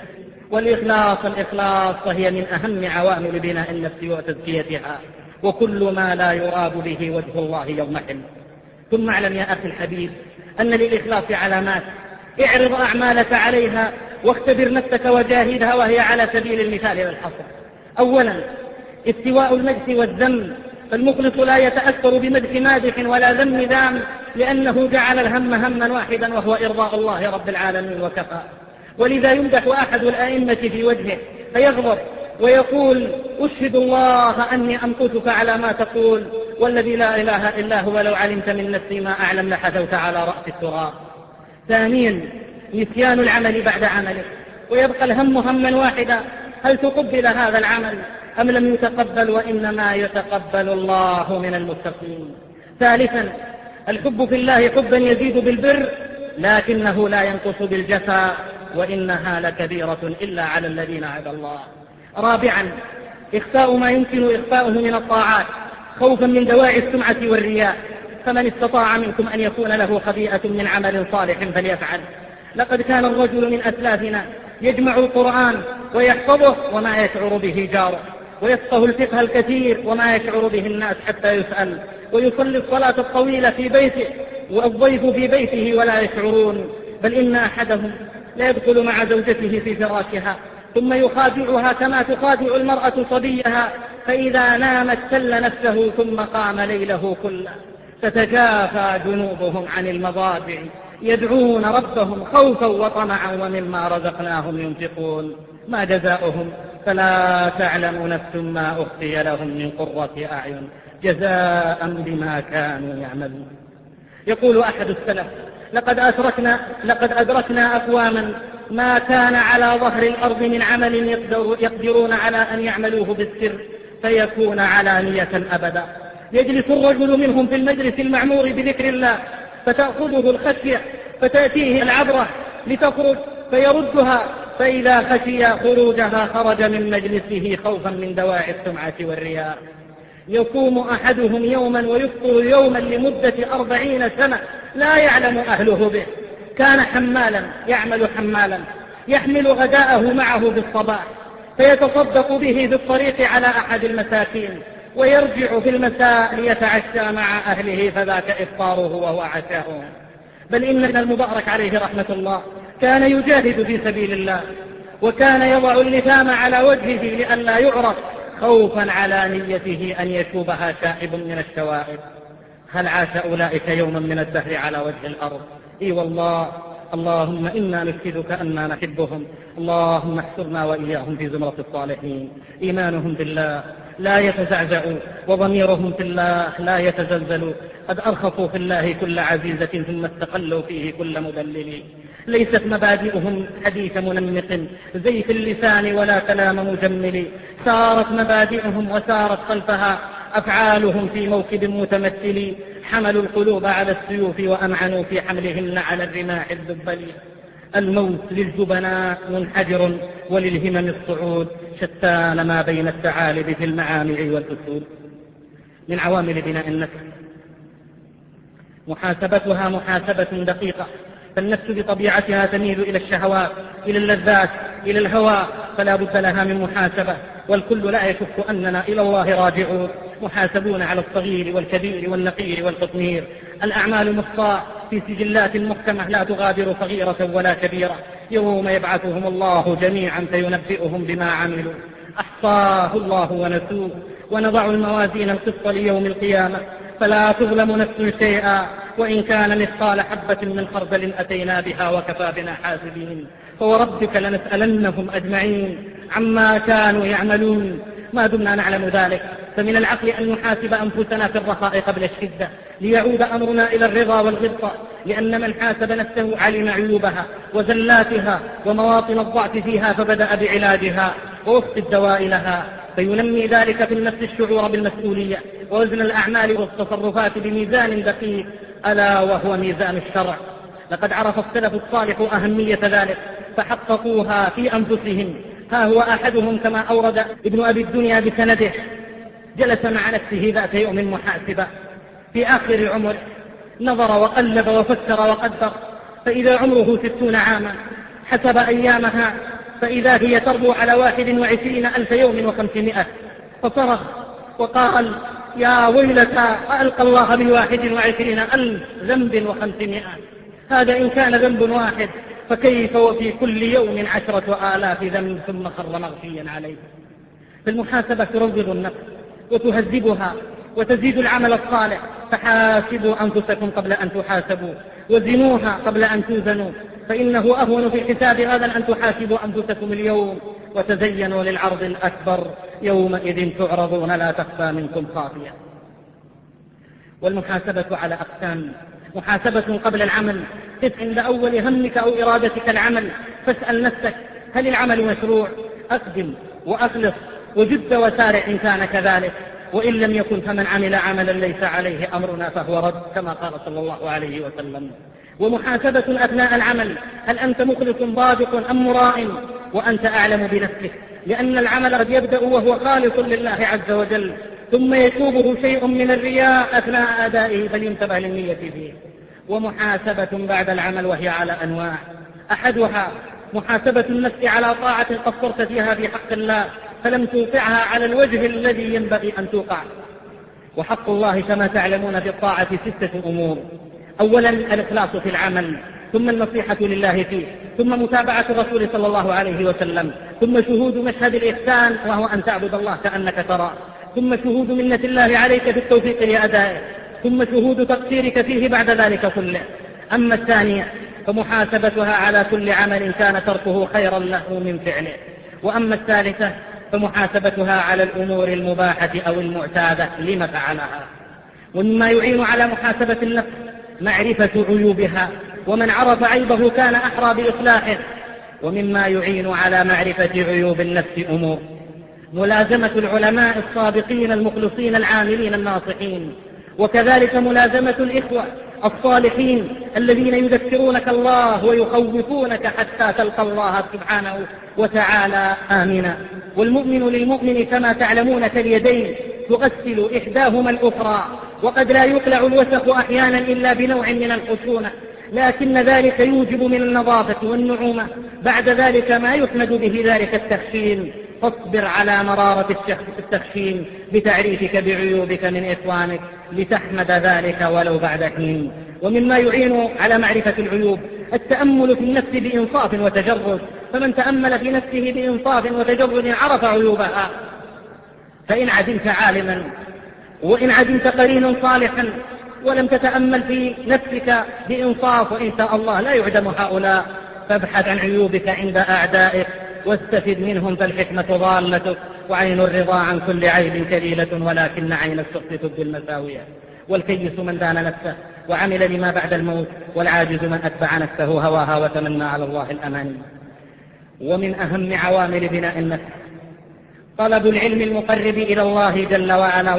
والإخلاص فهي من أهم عوامل بناء النفس وتزكيتها، وكل ما لا يراد به وجه الله يضمحل. ثم اعلم يا أخي الحبيب أن للإخلاص علامات، اعرض أعمالك عليها واختبر نفسك وجاهدها، وهي على سبيل المثال والحصر. أولا استواء المدح والذم، فالمخلص لا يتأثر بمدح مادح ولا ذم ذام، لأنه جعل الهم هما واحدا وهو إرضاء الله رب العالمين وكفى. ولذا يمدح أحد الأئمة في وجهه فيغضب ويقول: أشهد الله أني أمقتك على ما تقول، والذي لا إله إلا هو لو علمت من نفسي ما أعلم لحثوت على رأس التراب. ثانيا نسيان العمل بعد عمله، ويبقى الهم هما واحدا: هل تقبل هذا العمل أم لم يتقبل؟ وإنما يتقبل الله من المتقين. ثالثا الحب في الله حبا يزيد بالبر، لكنه لا ينقص بالجفا، وإنها لكبيرة إلا على الذين هدى الله. رابعا إخفاء ما يمكن إخفاؤه من الطاعات خوفا من دواعي السمعة والرياء، فمن استطاع منكم أن يكون له خبيئة من عمل صالح فليفعل. لقد كان الرجل من أسلافنا يجمع القرآن ويحفظه وما يشعر به جاره، ويفقه الفقه الكثير وما يشعر به الناس حتى يسأل، ويصلي الصلاة الطويلة في بيته والضيف في بيته ولا يشعرون. بل إن أحدهم لا يدخل مع زوجته في فراشها ثم يخادعها كما تخادع المرأة صبيها، فإذا نامت سل نفسه ثم قام ليله كله. تتجافى جنوبهم عن المضاجع يدعون ربهم خوفا وطمعا ومما رزقناهم ينفقون. ما جزاؤهم؟ فلا تعلم نفس ما أخفي لهم من قرة أعين جزاء بما كانوا يعملون. يقول أحد السلف: لقد أدركنا أقواما ما كان على ظهر الأرض من عمل يقدرون على أن يعملوه بالسر فيكون علانية أبدا. يجلس الرجل منهم في المجلس المعمور بذكر الله فتأخذه الخشية فتأتيه العبرة لتخرج فيردها، فإذا خشي خروجها خرج من مجلسه خوفا من دواعي السمعة والرياء. يقوم أحدهم يوما ويفطر يوما لمدة 40 سنة لا يعلم أهله به. كان حمالا يعمل حمالا يحمل غداءه معه بالصباح فيتصدق به في الطريق على أحد المساكين، ويرجع في المساء ليتعشى مع أهله فذاك إفطاره وهو عشاؤه. بل إن المبارك عليه رحمة الله كان يجاهد في سبيل الله، وكان يضع اللثام على وجهه لئلا يعرف خوفا على نيته أن يشوبها شائب من الشوائب. هل عاش أولئك يوما من الدهر على وجه الأرض؟ إي والله. اللهم إنا نشهدك أننا نحبهم، اللهم احشرنا وإياهم في زمرة الصالحين. إيمانهم بالله لا يتزعزع وضميرهم في الله لا يتزلزل. قد أرخصوا في الله كل عزيزة ثم استقلوا فيه كل مدلل. ليست مبادئهم حديث منمق زيف اللسان ولا كلام مجمل. سارت مبادئهم وسارت خلفها أفعالهم في موكب متمثل. حملوا القلوب على السيوف وأمعنوا في حملهن على الرماح الذبل. الموت للجبناء منحدر وللهمم الصعود، شتان ما بين الثعالب في المعامع والأسود. من عوامل بناء النفس محاسبتها محاسبة دقيقة، فالنفس بطبيعتها تميل إلى الشهوات، إلى اللذات، إلى الهوى، فلا بد لها من محاسبة. والكل لا يشك أننا إلى الله راجعون، محاسبون على الصغير والكبير والنقير والقطمير. الأعمال مخطاة في سجلات محكمة لا تغادر صغيرة ولا كبيرة. يوم يبعثهم الله جميعا فينبئهم بما عملوا، أحصاه الله ونسوه. ونضع الموازين القسط ليوم القيامة فلا تظلم نفس شيئا، وإن كان مثقال حبة من خردل أتينا بها وكفى بنا حاسبين. فوربك لنسألنهم أجمعين عما كانوا يعملون. ما دمنا نعلم ذلك فمن العقل أن نحاسب أنفسنا في الرخاء قبل الشدة ليعود أمرنا إلى الرضا والغبطة، لأن من حاسب نفسه علم عيوبها وزلاتها ومواطن الضعف فيها فبدأ بعلاجها ووفق الدواء لها، فينمي ذلك في النفس الشعور بالمسؤولية ووزن الأعمال والتصرفات بميزان دقيق ألا وهو ميزان الشرع. لقد عرف السلف الصالح أهمية ذلك فحققوها في أنفسهم. ها هو أحدهم كما أورد ابن أبي الدنيا بسنده: جلس مع نفسه ذات يوم محاسبة في آخر عمره، نظر وقلب وفكر وقدر، فإذا عمره 60 عاما، حسب أيامها فإذا هي تربو على 21,000 يوم و500. فصرخ وقال: يا ويلتى ألقى الله ب21,000 ذنب و500. هذا إن كان ذنب واحد، فكيف وفي كل يوم 10,000 ذنب ثم خر مغفيا عليه. فالمحاسبة تروض النفس وتهذبها وتزيد العمل الصالح. فحاسبوا أنفسكم قبل أن تحاسبوا، وزنوها قبل أن توزنوا، فإنه أهون في الحساب غدا أن تحاسبوا أنفسكم اليوم وتزينوا للعرض الأكبر يومئذ تعرضون لا تخفى منكم خافية. والمحاسبة على أقسام: محاسبة قبل العمل، قف عند أول همك أو إرادتك العمل فاسأل نفسك: هل العمل مشروع؟ أقدم وأخلص وجد وسارع إن كان كذلك، وإن لم يكن فمن عمل عملا ليس عليه أمرنا فهو رد، كما قال صلى الله عليه وسلم. ومحاسبة أثناء العمل: هل أنت مخلص صادق أم مراء؟ وأنت أعلم بنفسك، لأن العمل قد يبدأ وهو خالص لله عز وجل ثم يشوبه شيء من الرياء أثناء أدائه، فلينتبه للنية فيه. ومحاسبة بعد العمل وهي على أنواع: أحدها محاسبة النفس على طاعة قصرت فيها في حق الله فلم توقعها على الوجه الذي ينبغي أن توقع. وحق الله كما تعلمون في الطاعة 6 أمور: أولا الإخلاص في العمل، ثم النصيحة لله فيه، ثم متابعة الرسول صلى الله عليه وسلم، ثم شهود مشهد الإحسان وهو أن تعبد الله كأنك تراه، ثم شهود منة الله عليك في التوفيق لأدائه، ثم شهود تقصيرك فيه بعد ذلك كله. أما الثانية فمحاسبتها على كل عمل كان تركه خيرا له من فعله. وأما الثالثة فمحاسبتها على الأمور المباحة أو المعتادة لما فعلها. ومما يعين على محاسبة النفس معرفة عيوبها، ومن عرف عيبه كان أحرى بإصلاحه. ومما يعين على معرفة عيوب النفس أمور: ملازمة العلماء الصادقين المخلصين العاملين الناصحين، وكذلك ملازمة الإخوة الصالحين الذين يذكرونك الله ويخوفونك حتى تلقى الله سبحانه وتعالى آمنا. والمؤمن للمؤمن كما تعلمون كاليدين تغسل إحداهما الأخرى، وقد لا يقلع الوسخ أحيانا إلا بنوع من الخشونة، لكن ذلك يوجب من النظافة والنعومة بعد ذلك ما يحمد به ذلك التخشين. فاصبر على مرارة التخشين بتعريفك بعيوبك من إخوانك لتحمد ذلك ولو بعد حين. ومما يعين على معرفة العيوب التأمل في النفس بإنصاف وتجرد، فمن تأمل في نفسه بإنصاف وتجرد عرف عيوبها. فإن عدمت عالما وإن عدمت قرينا صالحا ولم تتأمل في نفسك بإنصاف، وإن شاء الله لا يعدم هؤلاء، فابحث عن عيوبك عند أعدائك واستفد منهم، فالحكمة ضالتك، وعين الرضا عن كل عيب كليلة، ولكن عين السخط تبدي المساوية. والكيس من دان نفسه وعمل لما بعد الموت، والعاجز من أتبع نفسه هواها وتمنى على الله الأماني. ومن أهم عوامل بناء النفس طلب العلم المقرب إلى الله جل وعلا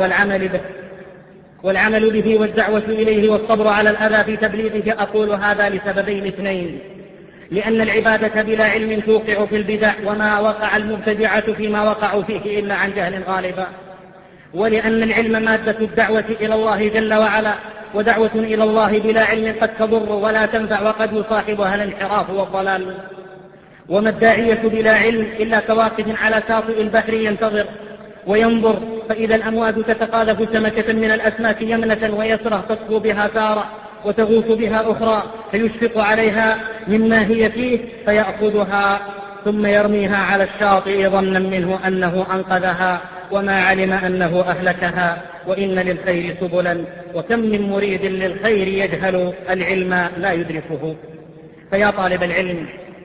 والعمل به والدعوة إليه والصبر على الأذى في تبليغه. أقول هذا لسببين اثنين: لأن العبادة بلا علم توقع في البدع، وما وقع المبتدعة فيما وقعوا فيه إلا عن جهل غالبا. ولأن العلم مادة الدعوة إلى الله جل وعلا، ودعوة إلى الله بلا علم قد تضر ولا تنفع، وقد يصاحبها الانحراف والضلال. وما الداعية بلا علم إلا كواقف على شاطئ البحر ينتظر وينظر، فإذا الأمواج تتقاذف سمكة من الأسماك يمنة ويسرة تصفو بها تارة وتغوص بها أخرى، فيشفق عليها مما هي فيه فيأخذها ثم يرميها على الشاطئ ظنا منه أنه أنقذها، وما علم أنه أهلكها. وإن للخير سبلا، وكم من مريد للخير يجهل العلم لا يدركه. فيا طالب العلم،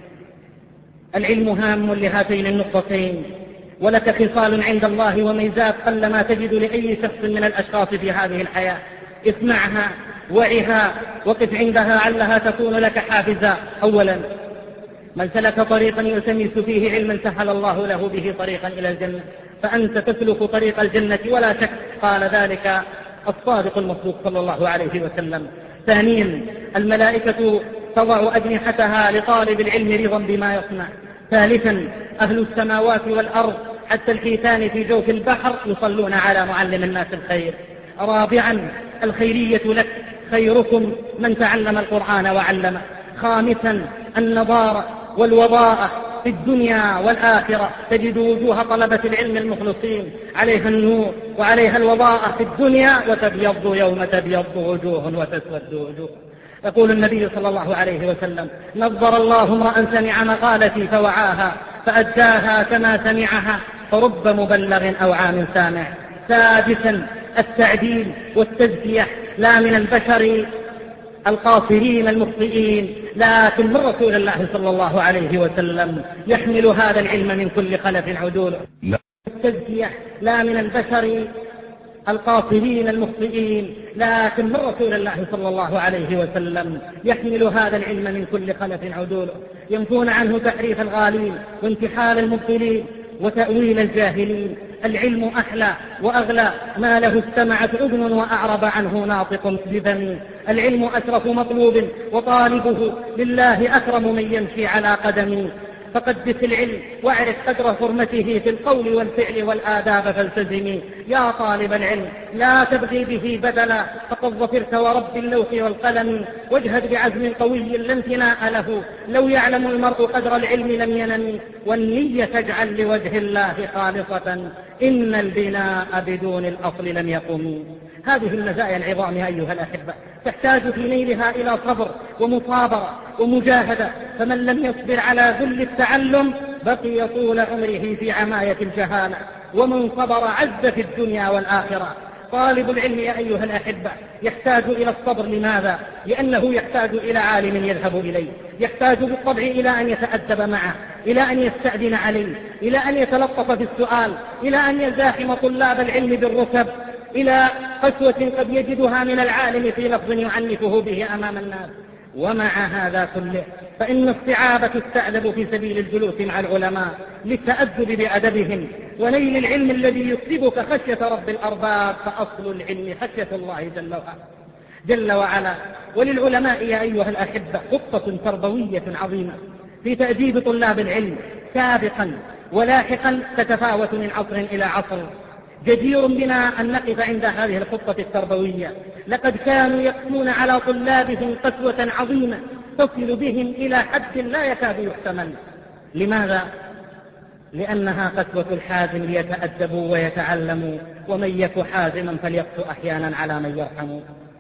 العلم هام لهاتين النقطتين، ولك خصال عند الله وميزات قلما تجد لأي شخص من الأشخاص في هذه الحياة. اسمعها وعها وقف عندها علها تكون لك حافزا. أولا، من سلك طريقا يلتمس فيه علما سهل الله له به طريقا إلى الجنة، فأنت تسلك طريق الجنة ولا شك، قال ذلك الصادق المصدوق صلى الله عليه وسلم. ثانيا، الملائكة تضع أجنحتها لطالب العلم رضا بما يصنع. ثالثا، أهل السماوات والأرض حتى الحيتان في جوف البحر يصلون على معلم الناس الخير. رابعا، الخيرية لك، خيركم من تعلم القرآن وعلمه. خامسا، النضارة والوضاءة في الدنيا والآخرة، تجد وجوه طلبة العلم المخلصين عليها النور وعليها الوضاءة في الدنيا، وتبيض يوم تبيض وجوه وتسود وجوه. يقول النبي صلى الله عليه وسلم: نظر الله امرأ سمع مقالتي فوعاها فأداها كما سمعها، فرب مبلغ أو عام سامع. سادسا، التعديل والتزكية، لا من البشر القاصرين المخطئين، لكن من رسول الله صلى الله عليه وسلم يحمل هذا العلم من كل خلف عدوله. التزكية لا من البشر القاصرين المخطئين، لكن من رسول الله صلى الله عليه وسلم يحمل هذا العلم من كل خلف عدوله. ينفون عنه تحريف الغالين وانتحال المبطلين وتأويل الجاهلين. العلم أحلى وأغلى ما له استمعت أذن وأعرب عنه ناطق بفم. العلم أشرف مطلوب وطالبه لله أكرم من يمشي على قدمه. فقدس العلم واعرف قدر حرمته في القول والفعل والآداب فالتزمي. يا طالب العلم لا تبغي به بدلا، فقد ظفرت ورب اللوح والقلم، واجهد بعزم قوي لا امتناء له، لو يعلم المرء قدر العلم لم ينم، والنية اجعل لوجه الله خالصة، إن البناء بدون الأصل لم يقم. هذه المزايا العظام أيها الأحبة تحتاج في نيلها إلى صبر ومصابرة ومجاهدة، فمن لم يصبر على ذل التعلم بقي طول عمره في عماية الجهالة، ومن صبر عز في الدنيا والآخرة. طالب العلم يا أيها الأحبة يحتاج إلى الصبر. لماذا؟ لأنه يحتاج إلى عالم يذهب إليه، يحتاج بالطبع إلى أن يتأدب معه، إلى أن يستأذن عليه، إلى أن يتلطف في السؤال، إلى أن يزاحم طلاب العلم بالركب، إلى قسوة قد يجدها من العالم في لفظ يعنفه به أمام الناس. ومع هذا كله فإن الصعاب تستأدب في سبيل الجلوس مع العلماء للتأدب بأدبهم ونيل العلم الذي يكسبك خشية رب الأرباب، فأصل العلم خشية الله جل وعلا. وللعلماء يا أيها الأحبة خطة تربوية عظيمة في تأديب طلاب العلم سابقا ولاحقا تتفاوت من عصر إلى عصر. جدير بنا أن نقف عند هذه الخطة التربوية. لقد كانوا يقسون على طلابهم قسوة عظيمة تصل بهم إلى حد لا يكاد يحتمل. لماذا؟ لأنها قسوة الحازم ليتأدبوا ويتعلموا، ومن يك حازما فليقسو أحيانا على من يرحم.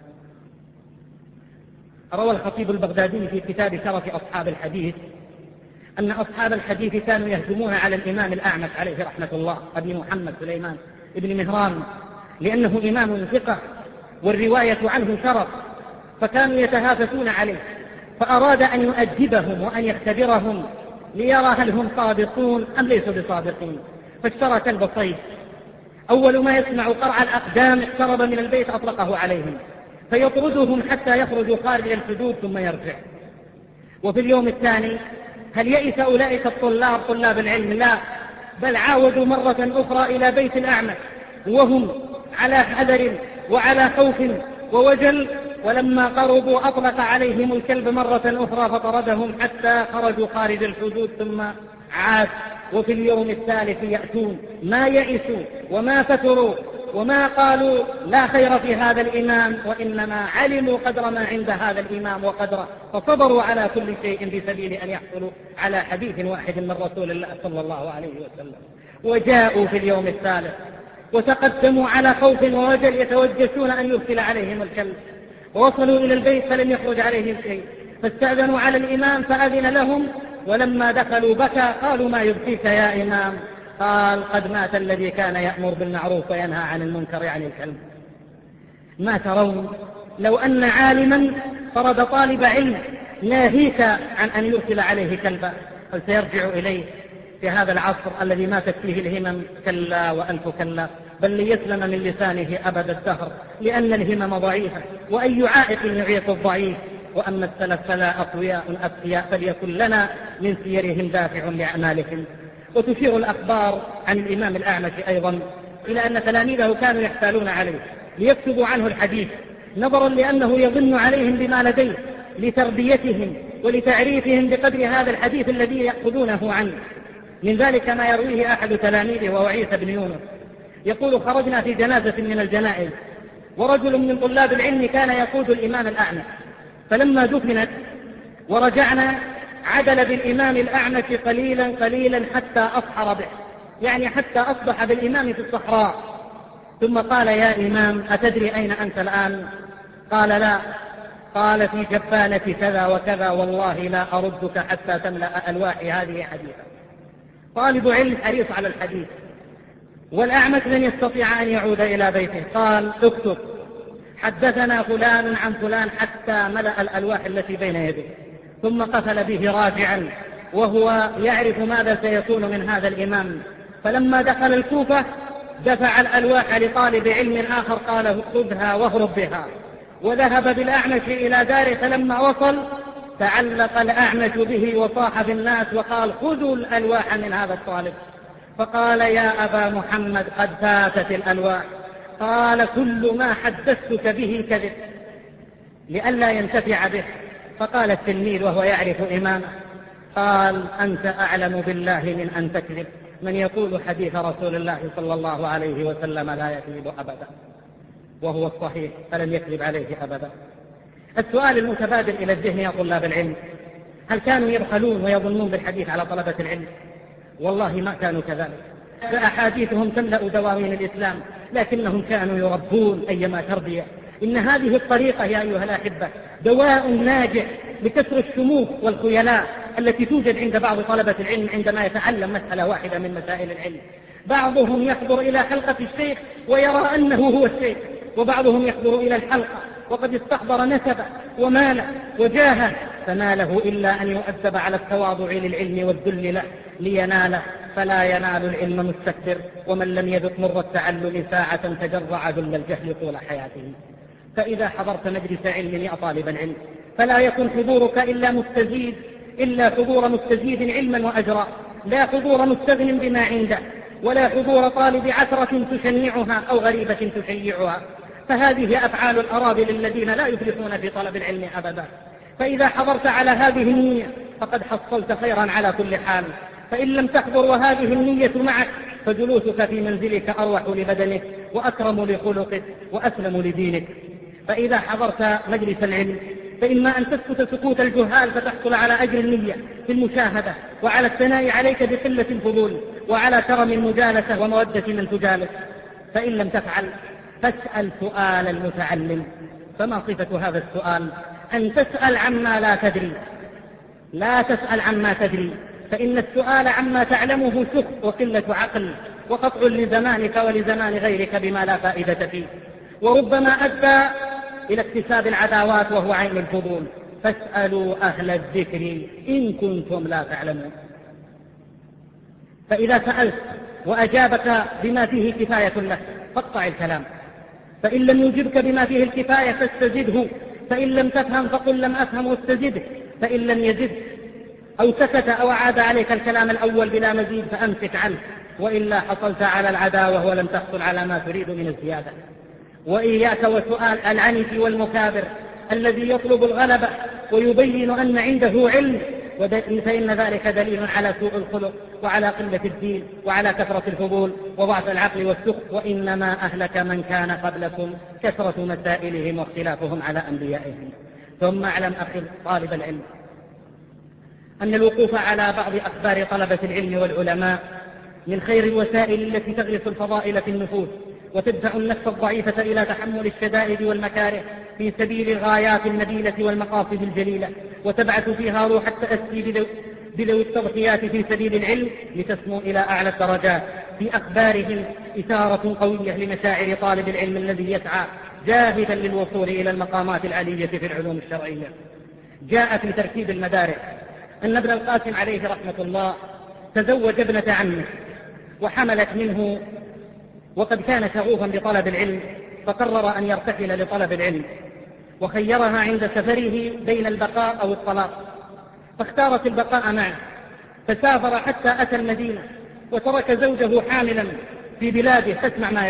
روى الخطيب البغدادي في كتاب شرف أصحاب الحديث أن أصحاب الحديث كانوا يهجمون على الإمام الأعمش عليه رحمة الله أبي محمد سليمان ابن مهران، لأنه إمام ثقة والرواية عنه شرف، فكانوا يتهافتون عليه، فأراد أن يؤدبهم وأن يختبرهم ليرى هل هم صادقون أم ليسوا بصادقين. فاشترى كلب صيد، أول ما يسمع قرع الأقدام اقترب من البيت أطلقه عليهم فيطردهم حتى يخرجوا خارج الحدود ثم يرجع. وفي اليوم الثاني هل يئس أولئك طلاب العلم؟ لا، بل عاودوا مرة أخرى إلى بيت الأعمش وهم على حذر وعلى خوف ووجل، ولما قربوا أطلق عليهم الكلب مرة أخرى فطردهم حتى خرجوا خارج الحدود ثم عاد. وفي اليوم الثالث يأتون ما يئسوا وما فتروا وما قالوا لا خير في هذا الإمام، وإنما علموا قدر ما عند هذا الإمام وقدره، فصبروا على كل شيء في سبيل أن يحصلوا على حديث واحد من رسول الله صلى الله عليه وسلم. وجاءوا في اليوم الثالث وتقدموا على خوف ووجل يتوجسون أن يرسل عليهم الكلب، ووصلوا إلى البيت فلم يخرج عليهم شيء، فاستأذنوا على الإمام فأذن لهم، ولما دخلوا بكى. قالوا ما يبكيك يا إمام؟ قال قد مات الذي كان يأمر بالمعروف وينهى عن المنكر، يعني الكلب. ما ترون لو أن عالما طرد طالب علم ناهيك عن أن يرسل عليه كلبا، هل سيرجع إليه في هذا العصر الذي ماتت فيه الهمم؟ كلا وألف كلا، بل ليسلم من لسانه أبد الدهر، لأن الهمم ضعيفة، وأي عائق يعيق الضعيف. وأما السلف فلا أقوياء أذكياء، فليكن لنا من سيرهم دافع لأعمالهم. وتشير الأخبار عن الإمام الأعمش أيضا إلى أن تلاميذه كانوا يحتالون عليه ليكتبوا عنه الحديث، نظرا لأنه يظن عليهم بما لديه لتربيتهم ولتعريفهم بقدر هذا الحديث الذي يأخذونه عنه. من ذلك ما يرويه أحد تلاميذه وهو عيسى بن يونس، يقول خرجنا في جنازة من الجنائز ورجل من طلاب العلم كان يقود الإمام الأعمش، فلما دفنت ورجعنا عدل بالإمام الأعمش قليلا قليلا حتى أصحر به، يعني حتى أصبح بالإمام في الصحراء. ثم قال يا إمام أتدري أين أنت الآن؟ قال لا. قال في جبانة كذا وكذا، والله لا أردك حتى تملأ ألواحي هذه حديثا. طالب علم حريص على الحديث، والأعمش لن يستطيع أن يعود إلى بيته. قال اكتب حدثنا فلان عن فلان حتى ملأ الألواح التي بين يديه، ثم قفل به راجعا وهو يعرف ماذا سيكون من هذا الإمام. فلما دخل الكوفة دفع الألواح لطالب علم آخر قال خذها واهرب بها، وذهب بالأعمش إلى داره. فلما وصل تعلق الأعمش به وصاح بالناس وقال خذوا الألواح من هذا الطالب. فقال يا أبا محمد قد فاتت الألواح. قال كل ما حدثتك به كذب لئلا ينتفع به. فقال التلميذ وهو يعرف إمامه قال: أنت أعلم بالله من أن تكذب. من يقول حديث رسول الله صلى الله عليه وسلم لا يكذب أبدا، وهو الصحيح، فلن يكذب عليه أبدا. السؤال المتبادر إلى الذهن يا طلاب العلم: هل كانوا يبخلون ويظنون بالحديث على طلبة العلم؟ والله ما كانوا كذلك، فأحاديثهم تملأ دواوين الإسلام، لكنهم كانوا يربون أيما تربية. إن هذه الطريقة يا أيها الأحبة دواء ناجح لكسر الشموخ والخيلاء التي توجد عند بعض طلبة العلم عندما يتعلم مسألة واحدة من مسائل العلم. بعضهم يحضر إلى حلقة الشيخ ويرى أنه هو الشيخ، وبعضهم يحضر إلى الحلقة وقد استحضر نسبه وماله وجاهه، فما له إلا أن يؤدب على التواضع للعلم والذل له ليناله، فلا ينال العلم مستكبر، ومن لم يذق مر التعلم ساعة تجرع ذل الجهل طول حياته. فإذا حضرت مجلس علم يا طالب العلم فلا يكن حضورك إلا حضور مستزيد علما وأجرا، لا حضور مستغن بما عنده، ولا حضور طالب عثرة تشنعها أو غريبة تشيعها، فهذه أفعال الأراذل الذين لا يفلحون في طلب العلم أبدا. فإذا حضرت على هذه النية فقد حصلت خيرا على كل حال، فإن لم تحضر وهذه النية معك فجلوسك في منزلك أروح لبدنك وأكرم لخلقك وأسلم لدينك. فإذا حضرت مجلس العلم فإما أن تسكت سكوت الجهال فتحصل على أجر النية في المشاهدة، وعلى الثناء عليك بقلة الفضول، وعلى كرم المجالسة ومودة من تجالس. فإن لم تفعل فاسأل سؤال المتعلم. فما صفة هذا السؤال؟ أن تسأل عما لا تدري، لا تسأل عما تدري، فإن السؤال عما تعلمه سخط وقلة عقل وقطع لزمانك ولزمان غيرك بما لا فائدة فيه، وربما أدى إلى اكتساب العداوات وهو عين الفضول. فاسألوا أهل الذكر إن كنتم لا تعلمون. فإذا سألت وأجابك بما فيه كفاية له فاقطع الكلام، فإن لم يجبك بما فيه الكفاية فاستزده، فإن لم تفهم فقل لم أفهم واستزده، فإن لم يزد أو سكت أو أعاد عليك الكلام الأول بلا مزيد فأمسك عنه، وإلا حصلت على العداوة ولم تحصل على ما تريد من الزيادة. وإياك وسؤال العنف والمكابر الذي يطلب الغلبة ويبين أن عنده علم، فإن ذلك دليل على سوء الخلق وعلى قلة الدين وعلى كثرة الفضول وضعف العقل والسخط. وإنما أهلك من كان قبلكم كثرة مسائلهم واختلافهم على أنبيائهم. ثم اعلم أخي طالب العلم أن الوقوف على بعض أخبار طلبة العلم والعلماء من خير الوسائل التي تغرس الفضائل في النفوس وتدفع النفس الضعيفة إلى تحمل الشدائد والمكاره في سبيل الغايات النبيلة والمقاصد الجليلة، وتبعث فيها روح التأسي بذوي التضحيات في سبيل العلم لتسمو إلى أعلى الدرجات. في أخبارهم إثارة قوية لمشاعر طالب العلم الذي يسعى جاهدا للوصول إلى المقامات العالية في العلوم الشرعية. جاء في ترتيب المدارس أن ابن القاسم عليه رحمة الله تزوج ابنة عمه وحملت منه، وقد كان شغوفا بطلب العلم، فقرر أن يرتحل لطلب العلم، وخيرها عند سفره بين البقاء أو الطلاق، فاختارت البقاء معه، فسافر حتى أتى المدينة وترك زوجه حاملا في بلاده. تسمع ما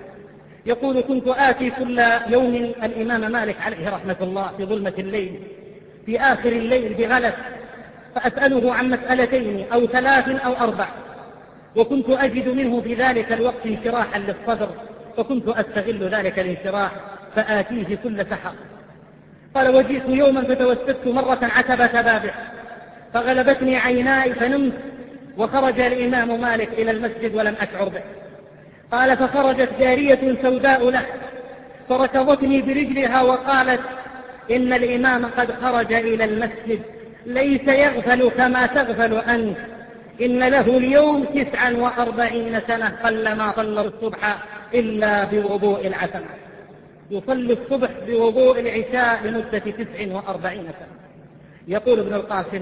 يقول: كنت آتي كل يوم الإمام مالك عليه رحمة الله في ظلمة الليل في آخر الليل بغلس، فأسأله عن مسألتين أو 3 أو 4، وكنت أجد منه في ذلك الوقت انشراحا للصدر، فكنت أستغل ذلك الانشراح فآتيه كل سحر. قال: وجئت يوما فتوسدت مرة عتبة بابه فغلبتني عيناي فنمت، وخرج الإمام مالك إلى المسجد ولم أشعر به. قال: فخرجت جارية سوداء له فركضتني برجلها وقالت: إن الإمام قد خرج إلى المسجد، ليس يغفل كما تغفل أنت، إن له اليوم 49 سنة قلما صلى الصبح إلا بوضوء العتمة، يصلي الصبح بوضوء العشاء لمدة 49 سنة. يقول ابن القاسم: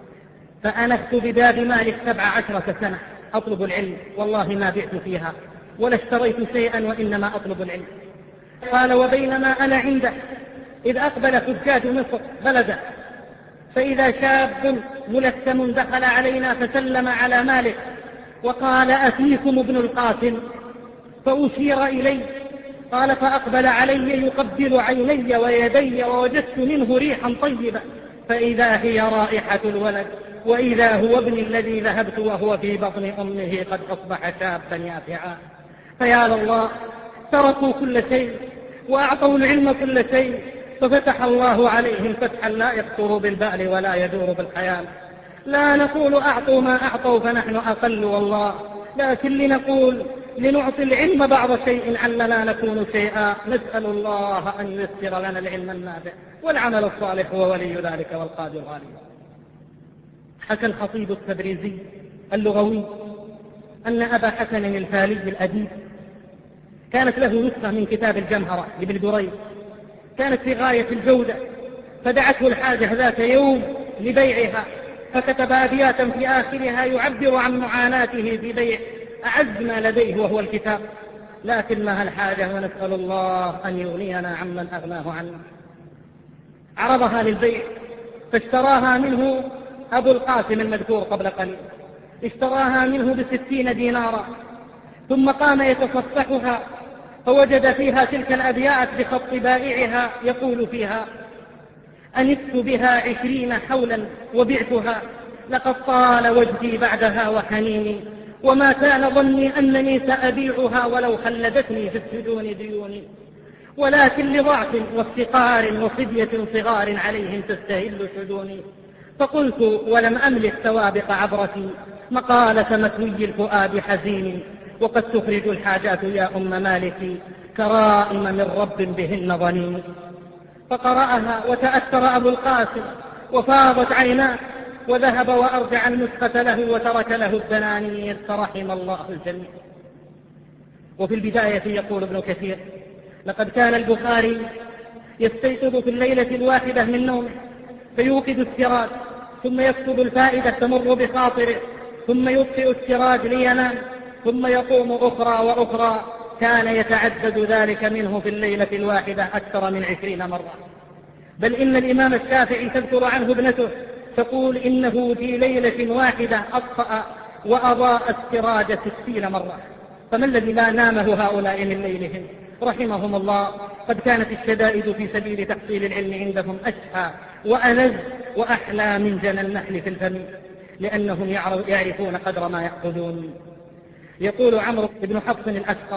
فأنخت بباب مالك 17 سنة أطلب العلم، والله ما بعت فيها ولا اشتريت شيئا وإنما أطلب العلم. قال: وبينما أنا عنده إذ أقبل حجاج مصر بلده، فإذا شاب ملثم دخل علينا فسلم على مالك وقال: أفيكم ابن القاسم؟ فأشير إلي. قال: فأقبل علي يقبل عيني ويدي، ووجدت منه ريحا طيبة، فإذا هي رائحة الولد. وإذا هو ابني الذي ذهبت وهو في بطن أمه قد أصبح شابا يافعا. فيا لله، تركوا كل شيء وأعطوا العلم كل شيء، ففتح الله عليهم فتحا لا يخطر بالبال ولا يدور بالخيال. لا نقول أعطوا ما أعطوا فنحن أقل والله، لكن لنقول لنعطي العلم بعض شيء علنا نكون شيئا. نسأل الله أن ييسر لنا العلم النافع والعمل الصالح، وولي ذلك والقادر عليه. حكى الخطيب التبريزي اللغوي أن أبا حسن الفالي الأديب كانت له نسخة من كتاب الجمهرة لابن دريد، كانت في غاية الجودة، فدعته الحاجة ذات يوم لبيعها، فكتب أبياتا في آخرها يعبر عن معاناته في بيع أعز ما لديه وهو الكتاب، لكنها الحاجة ونسأل الله أن يغنينا عمن أغناه عنه. عرضها للبيع فاشتراها منه أبو القاسم المذكور قبل قليل، اشتراها منه ب60 دينارا، ثم قام يتصفحها فوجد فيها تلك الأبيات بخط بائعها يقول فيها: أنست بها 20 حولا وبعتها، لقد طال وجدي بعدها وحنيني، وما كان ظني أنني سأبيعها ولو خلدتني في السجون ديوني، ولكن لضعف وافتقار وصبية صغار عليهم تستهل شجوني، فقلت ولم أملك سوابق عبرتي مقالة مكوي الفؤاد حزين، وقد تخرج الحاجات يا أم مالك كرائم من رب بهن ظنين. فقرأها وتأثر أبو القاسم وفاضت عيناه، وذهب وأرجع النسخة له وترك له الدنانير، فرحم الله الجميع. وفي البداية يقول ابن كثير: لقد كان البخاري يستيقظ في الليلة الواحدة من نومه فيوقد السراج، ثم يكتب الفائدة تمر بخاطره، ثم يطفئ السراج لينام، ثم يقوم أخرى وأخرى. كان يتعدد ذلك منه في الليلة الواحدة أكثر من 20 مرة. بل إن الإمام الشافعي تذكر عنه ابنته تقول إنه في ليلة واحدة أطفأ وأضاء السراج 60 مرة. فما الذي لا نامه هؤلاء من ليلهم رحمهم الله؟ قد كانت الشدائد في سبيل تحصيل العلم عندهم أشهى وألذ وأحلى من جنى النحل في الفم، لأنهم يعرفون قدر ما يأخذون. يقول عمرو بن حفص الأسقر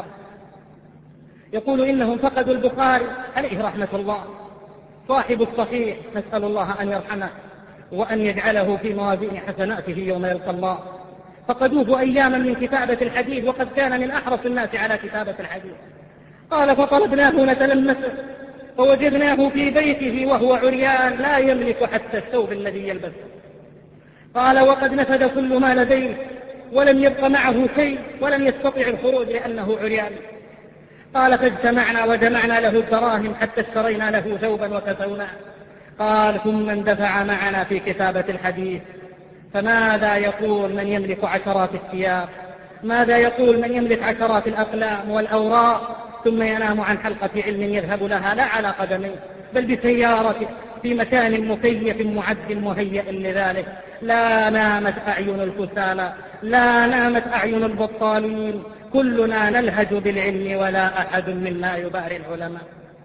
يقول إنهم فقدوا البخاري عليه رحمة الله صاحب الصحيح، نسأل الله أن يرحمه وأن يجعله في موازين حسناته يوم يلقى الله. فقدوه أياما من كتابة الحديث، وقد كان من أحرص الناس على كتابة الحديث. قال: فطلبناه نتلمسه فوجدناه في بيته وهو عريان لا يملك حتى الثوب الذي يلبسه. قال: وقد نفد كل ما لديه ولم يبق معه شيء، ولم يستطع الخروج لأنه عريان. قال: فاجتمعنا وجمعنا له الدراهم حتى اشترينا له ثوبا وكسوناه. قال: ثم اندفع معنا في كتابة الحديث. فماذا يقول من يملك عشرات الثياب؟ ماذا يقول من يملك عشرات الأقلام والأوراق ثم ينام عن حلقة علم يذهب لها لا على قدميه بل بسيارته في مكان مكيف معد مهيئ لذلك؟ لا نامت أعين الكسالى، لا نامت أعين البطالين، كلنا نلهج بالعلم ولا أحد منا يباري العلماء.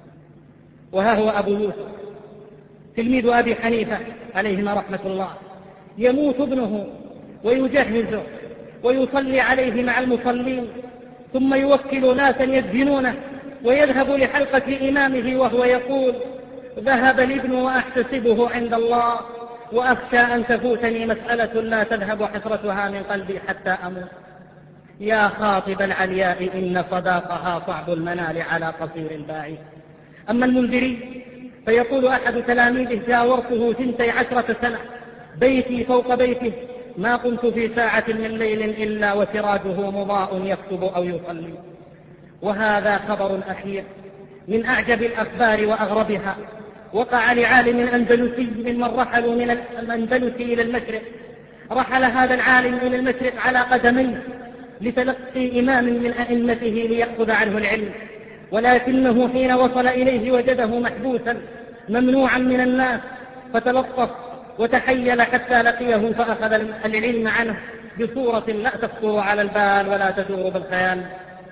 وها هو أبو يوسف تلميذ أبي حنيفة عليهما رحمة الله، يموت ابنه ويجهزه ويصلي عليه مع المصلين، ثم يوكل ناسا يدفنونه ويذهب لحلقة إمامه وهو يقول: ذهب الابن وأحتسبه عند الله، وأخشى أن تفوتني مسألة لا تذهب حسرتها من قلبي حتى أموت. يا خاطب العلياء إن صداقها صعب المنال على قصير الباعي. أما المنذري فيقول أحد تلاميذه: جاورته 12 سنة، بيتي فوق بيته، ما قمت في ساعة من ليل إلا وسراجه مضاء يكتب أو يصلي. وهذا خبر أخير من أعجب الأخبار وأغربها، وقع لعالم أندلسي ممن رحلوا من الأندلس إلى المشرق. رحل هذا العالم إلى المشرق على قدميه لتلقي إمام من أئمته ليأخذ عنه العلم، ولكنه حين وصل إليه وجده محبوسا ممنوعا من الناس، فتلطف وتحيل حتى لقيه فأخذ العلم عنه بصورة لا تخطر على البال ولا تدور بالخيال.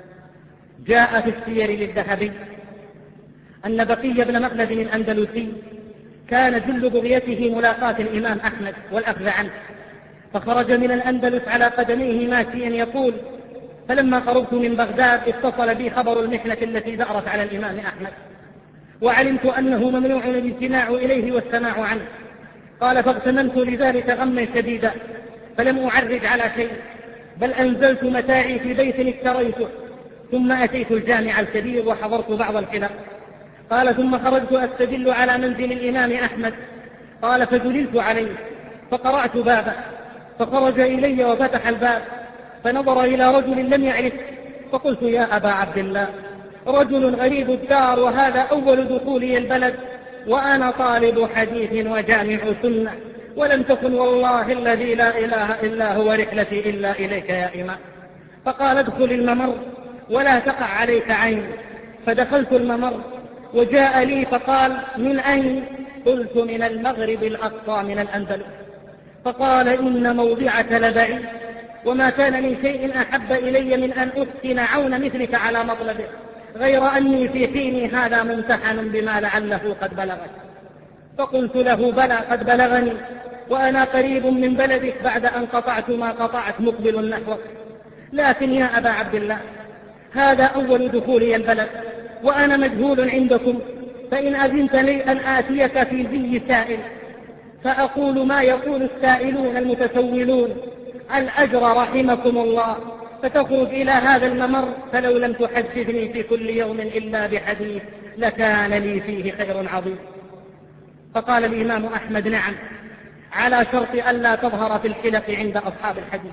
جاء في السير للذهبي أن بقي بن مخلد الأندلسي كان جل بغيته ملاقاة الإمام أحمد والأخذ عنه، فخرج من الأندلس على قدميه ماشيا يقول: فلما قربت من بغداد اتصل بي خبر المحنة التي دارت على الإمام أحمد، وعلمت أنه ممنوع الاستماع إليه والسماع عنه. قال: فاغتنمت لذلك غما شديدا، فلم أعرج على شيء، بل أنزلت متاعي في بيت اشتريته، ثم أتيت الجامع الكبير وحضرت بعض الحلق. قال: ثم خرجت أستدل على منزل الإمام أحمد. قال: فجللت عليه فقرأت بابه، فخرج إلي وفتح الباب، فنظر إلى رجل لم يعرف، فقلت: يا أبا عبد الله، رجل غريب الدار، وهذا أول دخولي البلد، وأنا طالب حديث وجامع سنة، ولم تكن والله الذي لا إله إلا هو رحلتي إلا إليك يا إمام. فقال: ادخل الممر ولا تقع عليك عين. فدخلت الممر وجاء لي فقال: من أين؟ قلت: من المغرب الأقصى من الأندلس. فقال: إن موضعك لبعيد، وما كان من شيء أحب إلي من أن أحسن عون مثلك على مطلبه، غير أني في حيني هذا ممتحن بما لعله قد بلغك. فقلت له: بلى قد بلغني، وأنا قريب من بلدك بعد أن قطعت ما قطعت مقبل نحوك، لكن يا أبا عبد الله، هذا أول دخولي البلد، وأنا مجهول عندكم، فإن أذنت لي أن آتيك في زي سائل، فأقول ما يقول السائلون المتسولون: الأجر رحمكم الله، فتخرج إلى هذا الممر، فلو لم تحدثني في كل يوم إلا بحديث لكان لي فيه خير عظيم. فقال الإمام أحمد: نعم، على شرط ألا تظهر في الحلق عند أصحاب الحديث.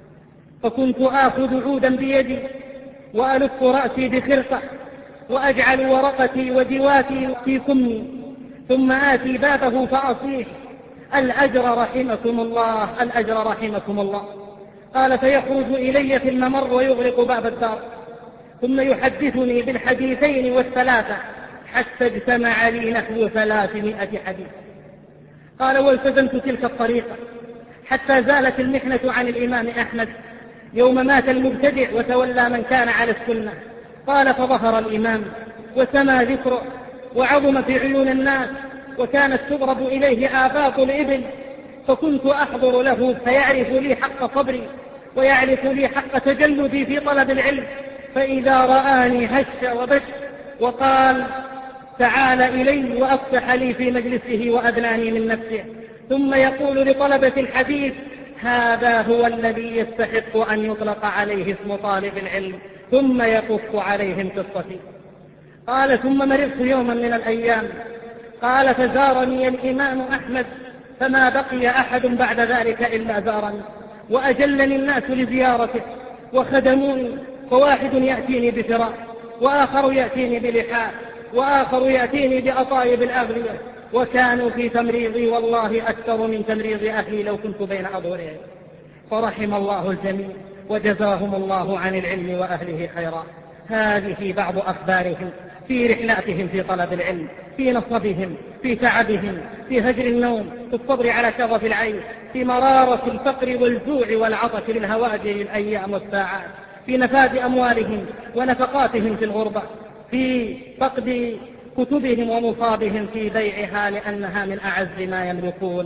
فكنت آخذ عودا بيدي وألف رأسي بخرقة، وأجعل ورقتي ودواتي في كمي، ثم آتي بابه فأصيح: الأجر رحمكم الله، الأجر رحمكم الله. قال: فيخرج إلي في الممر ويغلق باب الدار، ثم يحدثني بالحديثين والثلاثة، حتى اجتمع لي نحو 300 حديث. قال: والتزمت تلك الطريقة حتى زالت المحنة عن الإمام أحمد يوم مات المبتدع وتولى من كان على السنة. قال: فظهر الإمام وسمى ذكره وعظم في عيون الناس، وكانت تضرب إليه آفاق الإبل، فكنت أحضر له فيعرف لي حق صبري ويعرف لي حق تجلدي في طلب العلم، فإذا رآني هش وبش وقال: تعال إلي، وأفتح لي في مجلسه وأدناني من نفسه، ثم يقول لطلبة الحديث: هذا هو الذي يستحق أن يطلق عليه اسم طالب العلم، ثم يقص عليهم قصتي. قال: ثم مرضت يوما من الأيام. قال: فزارني الإمام أحمد، فما بقي أحد بعد ذلك إلا زارني، وأجلني الناس لزيارته وخدموني، فواحد يأتيني بفراء، وآخر يأتيني بلحاء، وآخر يأتيني بأطايب الأغذية، وكانوا في تمريضي والله أكثر من تمريض أهلي لو كنت بين أظهرهم. فرحم الله الجميع وجزاهم الله عن العلم وأهله خيرا. هذه بعض أخبارهم في رحلاتهم في طلب العلم، في نصبهم، في تعبهم، في هجر النوم، في الصبر على شظف العين، في مرارة الفقر والجوع والعطش للهواجر الأيام والساعات، في نفاذ أموالهم ونفقاتهم في الغربة، في فقد كتبهم ومصابهم في بيعها لأنها من أعز ما يملكون.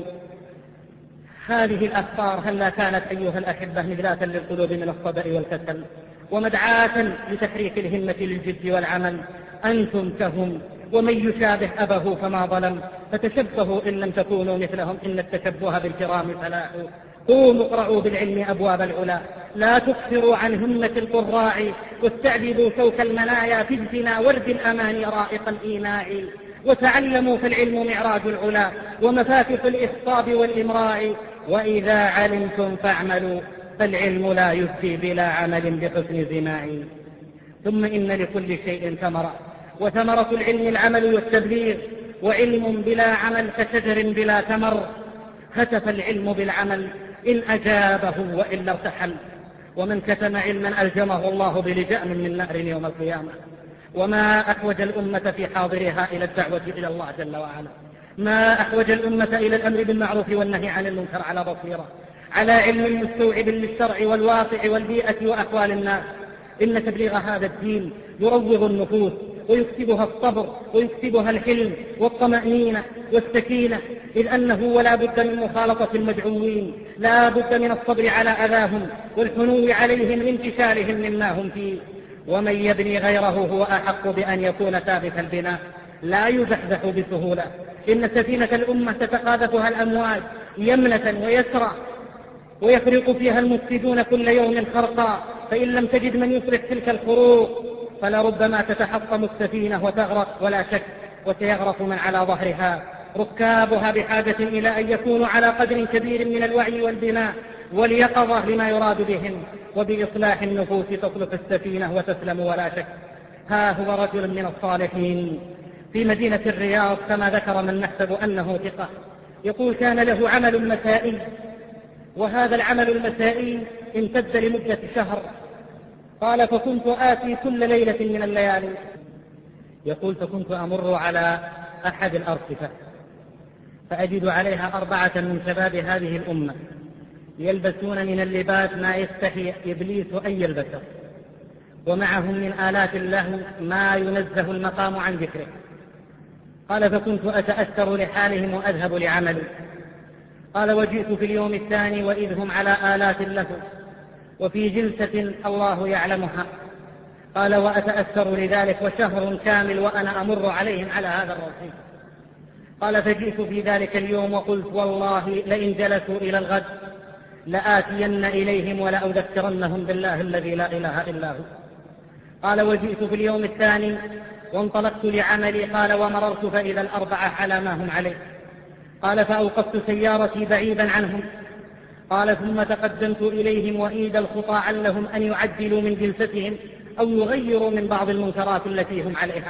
هذه الأخبار هلا كانت أيها الأحبة مذلاة للقلوب من الصدأ والكسل، ومدعاة لتحريك الهمة للجد والعمل. أنتم كهم، ومن يشابه أبه فما ظلم، فتشبهوا إن لم تكونوا مثلهم، إن التشبه بالكرام فلاح. قوموا اقرعوا بالعلم أبواب العلا، لا تكثروا عن همة القراع، واستعبدوا شوك المنايا في اجتنا ورد الأمان رائق الإيماع. وتعلموا فالعلم معراج العلا، ومفاتح الإخطاب والإمراء. وإذا علمتم فاعملوا، فالعلم لا يفتي بلا عمل بحسن زماع. ثم إن لكل شيء ثمرة، وثمرة العلم العمل والتبليغ، وعلم بلا عمل كشجر بلا ثمر. هتف العلم بالعمل إن أجابه وإلا ارتحل، ومن كتم علما ألجمه الله بلجأم من نار يوم القيامة. وما أحوج الأمة في حاضرها إلى الدعوة إلى الله جل وعلا، ما أحوج الأمة إلى الأمر بالمعروف والنهي عن المنكر على بصيرة، على علم مستوعب للشرع والواقع والبيئة وأحوال الناس. إن تبليغ هذا الدين يروض النفوس ويكسبها الصبر ويكسبها الحلم والطمأنينة والسكينة، إذ أنه ولا بد من مخالطة المدعوين، لا بد من الصبر على أذاهم والحنو عليهم لانتشالهم مما هم فيه. ومن يبني غيره هو أحق بأن يكون ثابت البناء، لا يزحزح بسهولة. إن سفينة الأمة تتقاذفها الأمواج يمنة ويسرى، ويخرق فيها المفسدون كل يوم خرقا، فإن لم تجد من يصلح تلك الخروق فلربما تتحطم السفينة وتغرق ولا شك، وسيغرق من على ظهرها. ركابها بحاجة إلى أن يكونوا على قدر كبير من الوعي والبناء واليقظة لما يراد بهم، وبإصلاح النفوس تصلح السفينة وتسلم ولا شك. ها هو رجل من الصالحين في مدينة الرياض كما ذكر من نحسب أنه ثقة، يقول كان له عمل مسائي، وهذا العمل المسائي امتد لمدة شهر. قال فكنت آتي كل ليلة من الليالي، يقول فكنت أمر على أحد الأرصفة فأجد عليها 4 من شباب هذه الأمة يلبسون من اللباس ما يستحي إبليس أن يلبسه، ومعهم من آلات اللهو ما ينزه المقام عن ذكره. قال فكنت أتأثر لحالهم وأذهب لعملي. قال وجئت في اليوم الثاني وإذ هم على آلات اللهو وفي جلسة الله يعلمها. قال وأتأثر لذلك وشهر كامل وأنا أمر عليهم على هذا الرصيف. قال فجئت في ذلك اليوم وقلت والله لئن جلسوا إلى الغد لآتين إليهم ولأذكرنهم بالله الذي لا إله إلا هو. قال وجئت في اليوم الثاني وانطلقت لعملي. قال ومررت فإذا 4 على ما هم عليه. قال فأوقفت سيارتي بعيدا عنهم. قال ثم تقدمت إليهم وإيد الخطى علهم أن يعدلوا من جلستهم أو يغيروا من بعض المنكرات التي هم عليها.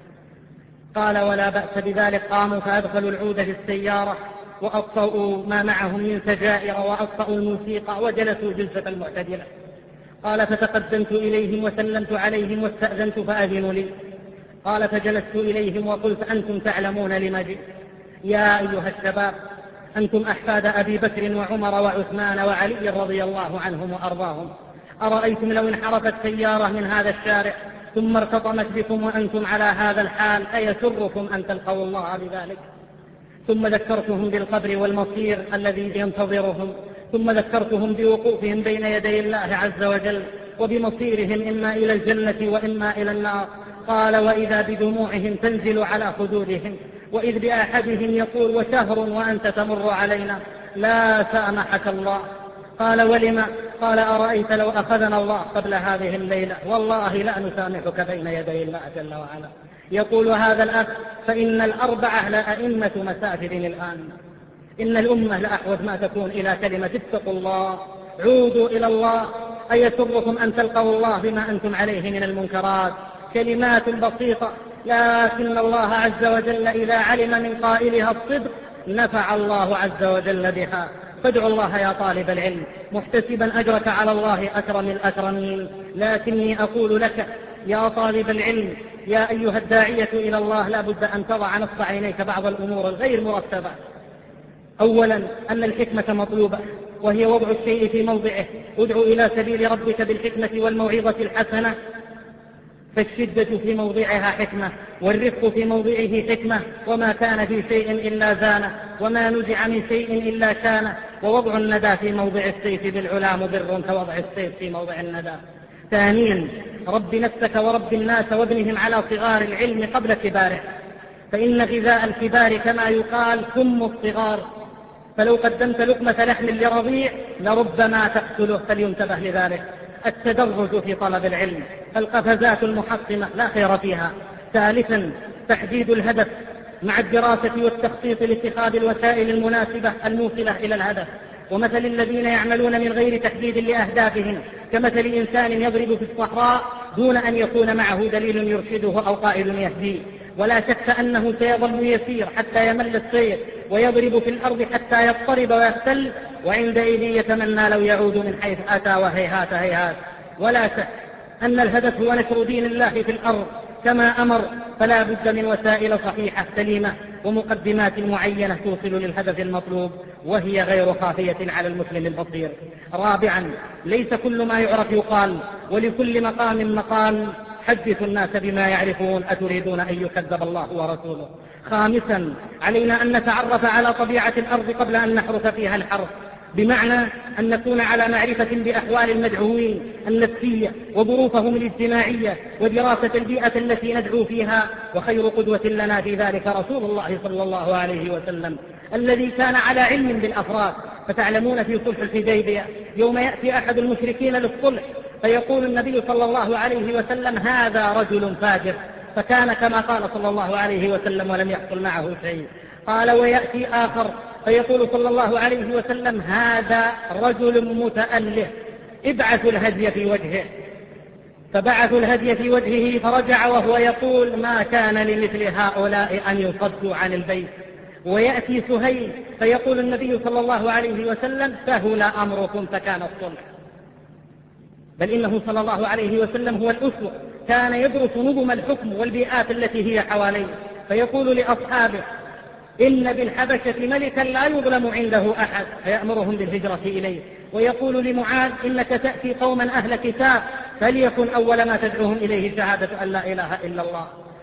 قال ولا بأس بذلك. قاموا فأدخلوا العود في السيارة وأطفأوا ما معهم من سجائر وأطفأوا الموسيقى وجلسوا جلسة المعتدلة. قال فتقدمت إليهم وسلمت عليهم واستأذنت فأذنوا لي. قال فجلست إليهم وقلت أنتم تعلمون لما جئت يا أيها الشباب، أنتم أحفاد أبي بكر وعمر وعثمان وعلي رضي الله عنهم وأرضاهم. أرأيتم لو انحرفت سيارة من هذا الشارع ثم ارتطمت بكم وأنتم على هذا الحال أيسركم أن تلقوا الله بذلك؟ ثم ذكرتهم بالقبر والمصير الذي ينتظرهم، ثم ذكرتهم بوقوفهم بين يدي الله عز وجل وبمصيرهم إما إلى الجنة وإما إلى النار. قال وإذا بدموعهم تنزل على خدودهم، وإذ بأحدهم يقول وشهر وأنت تمر علينا لا سامحك الله. قال ولما؟ قال أرأيت لو أخذنا الله قبل هذه الليلة والله لا نسامحك بين يدي الله جل وعلا. يقول هذا الأخ فإن 4 لأئمة مساجد الآن. إن الأمة لأحوج ما تكون إلى كلمة اتقوا الله، عودوا إلى الله. أيسركم أن تلقوا الله بما أنتم عليه من المنكرات؟ كلمات بسيطة لكن الله عز وجل إذا علم من قائلها الصدق نفع الله عز وجل بها. فادعوا الله يا طالب العلم محتسبا أجرك على الله أكرم الأكرمين. لكني أقول لك يا طالب العلم يا أيها الداعية إلى الله لا بد أن تضع نصب عينيك بعض الأمور الغير مرتبة. أولا أن الحكمة مطلوبة وهي وضع الشيء في موضعه. ادعو إلى سبيل ربك بالحكمة والموعظة الحسنة، فالشدة في موضعها حكمة والرفق في موضعه حكمة. وما كان في شيء إلا زانه وما نزع من شيء إلا شانه. ووضع الندى في موضع السيف بالعلا مضر كوضع السيف في موضع الندى. ثانيا رب نفسك ورب الناس وابنهم على صغار العلم قبل كباره، فإن غذاء الكبار كما يقال سم الصغار. فلو قدمت لقمة لحم لرضيع لربما تقتله، فلينتبه لذلك. التدرج في طلب العلم، القفزات المحطمة لا خير فيها. ثالثا تحديد الهدف مع الدراسة والتخطيط لاتخاذ الوسائل المناسبة الموصلة إلى الهدف. ومثل الذين يعملون من غير تحديد لأهدافهم كمثل إنسان يضرب في الصحراء دون أن يكون معه دليل يرشده أو قائد يهديه. ولا شك أنه سيظل يسير حتى يمل السير ويضرب في الأرض حتى يضطرب ويختل، وعندئذ يتمنى لو يعود من حيث أتى وهيهات هيهات. ولا شك أن الهدف هو نشر دين الله في الأرض كما أمر، فلا بد من وسائل صحيحة سليمة ومقدمات معينة توصل للهدف المطلوب وهي غير خافية على المسلم البصير. رابعا ليس كل ما يعرف يقال، ولكل مقام مقال، حدثوا الناس بما يعرفون أتريدون أن يكذب الله ورسوله. خامسا، علينا أن نتعرف على طبيعة الأرض قبل أن نحرث فيها الحرث، بمعنى أن نكون على معرفة بأحوال المدعوين النفسية وظروفهم الاجتماعية ودراسة البيئة التي ندعو فيها، وخير قدوة لنا في ذلك رسول الله صلى الله عليه وسلم الذي كان على علم بالأفراد. فتعلمون في صلح الحديبية يوم يأتي أحد المشركين للصلح فيقول النبي صلى الله عليه وسلم هذا رجل فاجر، فكان كما قال صلى الله عليه وسلم ولم يحصل معه شيء. قال ويأتي آخر فيقول صلى الله عليه وسلم هذا رجل متأله، ابعثوا الهدي في وجهه. فبعثوا الهدي في وجهه فرجع وهو يقول ما كان لمثل هؤلاء أن يصدوا عن البيت. ويأتي سهيل فيقول النبي صلى الله عليه وسلم سهل أمركم فكان الصلح. بل إنه صلى الله عليه وسلم هو الأسوة، كان يدرس نظم الحكم والبيئات التي هي حواليه، فيقول لأصحابه إن بالحبشة ملكا لا يظلم عنده أحد، فيأمرهم بالهجرة إليه. ويقول لمعاذ إنك تأتي قوما أهل كتاب فليكن أول ما تدعوهم إليه شهادة أن لا إله إلا الله.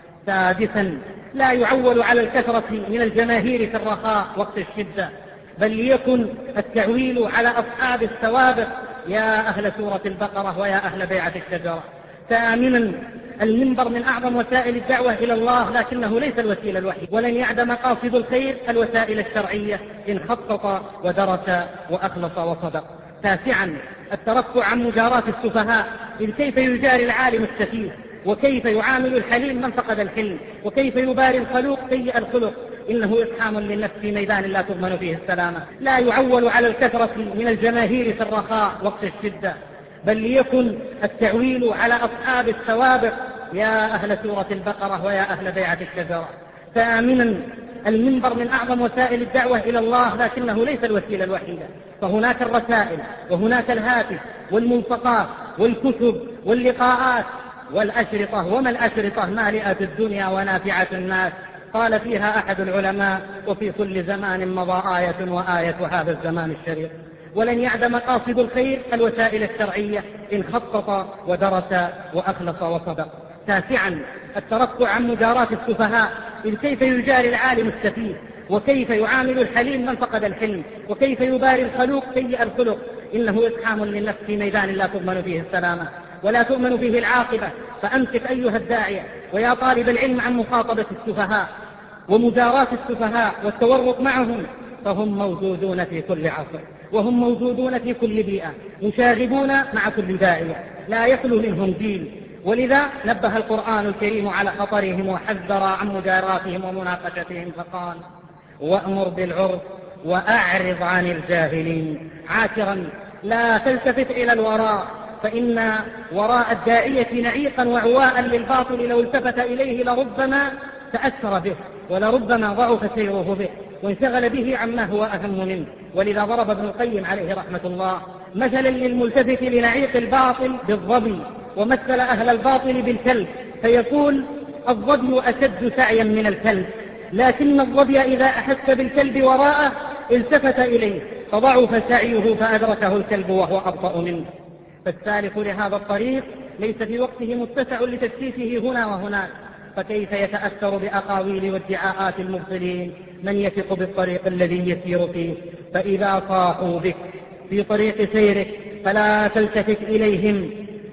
سادسا، لا يعول على الكثرة من الجماهير في الرخاء وقت الشدة، بل ليكن التعويل على أصحاب السوابق يا أهل سورة البقرة ويا أهل بيعة الشجرة. ثامنا، المنبر من أعظم وسائل الدعوة إلى الله لكنه ليس الوسيلة الوحيدة، ولن يعدم قاصد الخير الوسائل الشرعية إن خطط ودرس وأخلص وصدق. تاسعا، الترفع عن مجاراة السفهاء، إذ كيف يجاري العالم السفيه، وكيف يعامل الحليم من فقد الحلم، وكيف يباري الخلوق سيء الخلق، إنه إقحام للنفس في ميدان لا تضمن فيه السلامة. لا يعول على الكثرة من الجماهير في الرخاء وقت الشدة، بل ليكن التعويل على أصحاب السوابق يا أهل سورة البقرة ويا أهل بيعة الشجرة. ثامنا، المنبر من أعظم وسائل الدعوة إلى الله لكنه ليس الوسيلة الوحيدة، فهناك الرسائل وهناك الهاتف والملصقات والكتب واللقاءات والأشرطة، وما الأشرطة مالئة الدنيا ونافعة الناس. قال فيها أحد العلماء وفي كل زمان مضى آية وآية هذا الزمان الشريف. ولن يعدم قاصد الخير الوسائل الشرعية إن خطط ودرس وأخلص وصدق. تاسعا، الترفع عن مجاراة السفهاء، إذ كيف يجاري العالم السفيه، وكيف يعامل الحليم من فقد الحلم، وكيف يباري الخلوق سيء الخلق، إنه إقحام للنفس في ميدان لا تضمن فيه السلامة ولا تؤمن فيه العاقبة. فأمسك أيها الداعية ويا طالب العلم عن مخاطبة السفهاء ومجاراة السفهاء والتورط معهم، فهم موجودون في كل عصر، وهم موجودون في كل بيئة، مشاغبون مع كل داعية، لا يخلو منهم جيل. ولذا نبه القرآن الكريم على خطرهم وحذر عن مجاراتهم ومناقشتهم فقال وأمر بالعرف وأعرض عن الجاهلين. عاشرا، لا تلتفت إلى الوراء، فإن وراء الداعية نعيقا وعواء للباطل لو التفت إليه لربما تأثر به ولربما ضعف سيره به وانشغل به عما هو أهم منه. ولذا ضرب ابن القيم عليه رحمة الله مثلا للملتفت لنعيق الباطل بالظبي، ومثل أهل الباطل بالكلب، فيقول الظبي أشد سعيا من الكلب، لكن الظبي إذا أحس بالكلب وراءه التفت إليه فضعف سعيه فأدركه الكلب وهو أبطأ منه. فالسالك لهذا الطريق ليس في وقته متسع لتشتيته هنا وهناك، فكيف يتأثر بأقاويل وادعاءات المبطلين من يثق بالطريق الذي يسير فيه؟ فإذا صاحوا بك في طريق سيرك فلا تلتفت إليهم.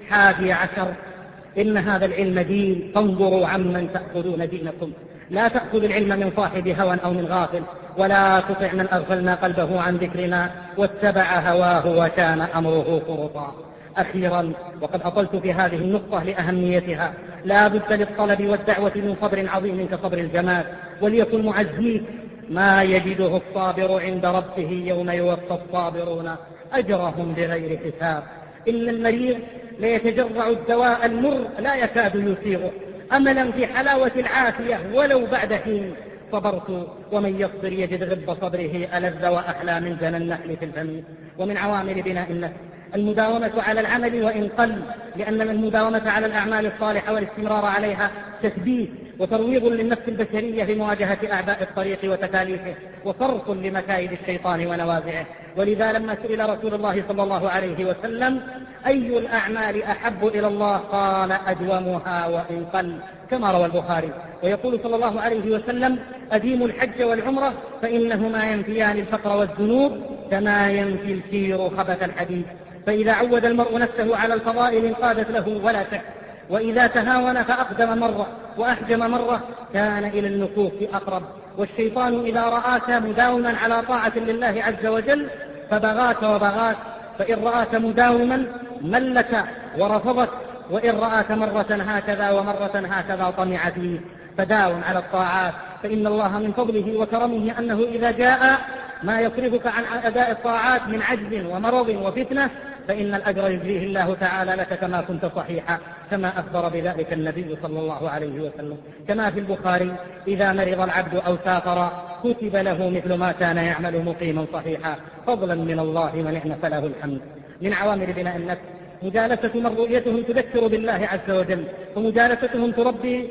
11، إن هذا العلم دين، فانظروا عمن تأخذون دينكم. لا تأخذ العلم من صاحب هوى أو من غافل، ولا تطع من أغفلنا قلبه عن ذكرنا واتبع هواه وكان أمره فرطا. أخيرا، وقد أطلت في هذه النقطة لأهميتها، لا بد للطلب والدعوة من صبر عظيم كصبر الجماد، وليكن معزيك ما يجده الصابر عند ربه يوم يوفى الصابرون أجرهم بغير حساب. إن المريض ليتجرع الدواء المر لا يكاد يسيغه أملا في حلاوة العافية ولو بعد حين. صبرت ومن يصبر يجد غب صبره ألذ وأحلى من جنى النحل في الفم. ومن عوامل بناء النفس المداومة على العمل وإن قل، لأن المداومة على الأعمال الصالحة والاستمرار عليها تثبيت وترويض للنفس البشرية في مواجهة أعباء الطريق وتكاليفه، وصرف لمكائد الشيطان ونوازعه. ولذا لما سئل رسول الله صلى الله عليه وسلم أي الأعمال أحب إلى الله قال أدومها وإن قل، كما روى البخاري. ويقول صلى الله عليه وسلم أديموا الحج والعمرة فإنهما ينفيان الفقر والذنوب كما ينفي الكير خبث الحديد. فإذا عود المرء نفسه على الفضائل انقادت له ولا شك، وإذا تهاون فأقدم مرة وأحجم مرة كان إلى النكوف أقرب. والشيطان إذا رآك مداوما على طاعة لله عز وجل فبغاك وبغاك، فإن رآك مداوما ملك ورفضك، وإن رآك مرة هكذا ومرة هكذا طمع فيه. فداوم على الطاعات، فإن الله من فضله وكرمه أنه إذا جاء ما يصرفك عن أداء الطاعات من عجز ومرض وفتنة فإن الأجر يجزيه الله تعالى لك كما كنت صحيحا، كما أخبر بذلك النبي صلى الله عليه وسلم. كما في البخاري إذا مرض العبد أو سافر كتب له مثل ما كان يعمل مقيما صحيحا، فضلا من الله ونعم فله الحمد. من عوامل بناء النفس مجالسة من رؤيتهم تذكر بالله عز وجل، ومجالستهم تربي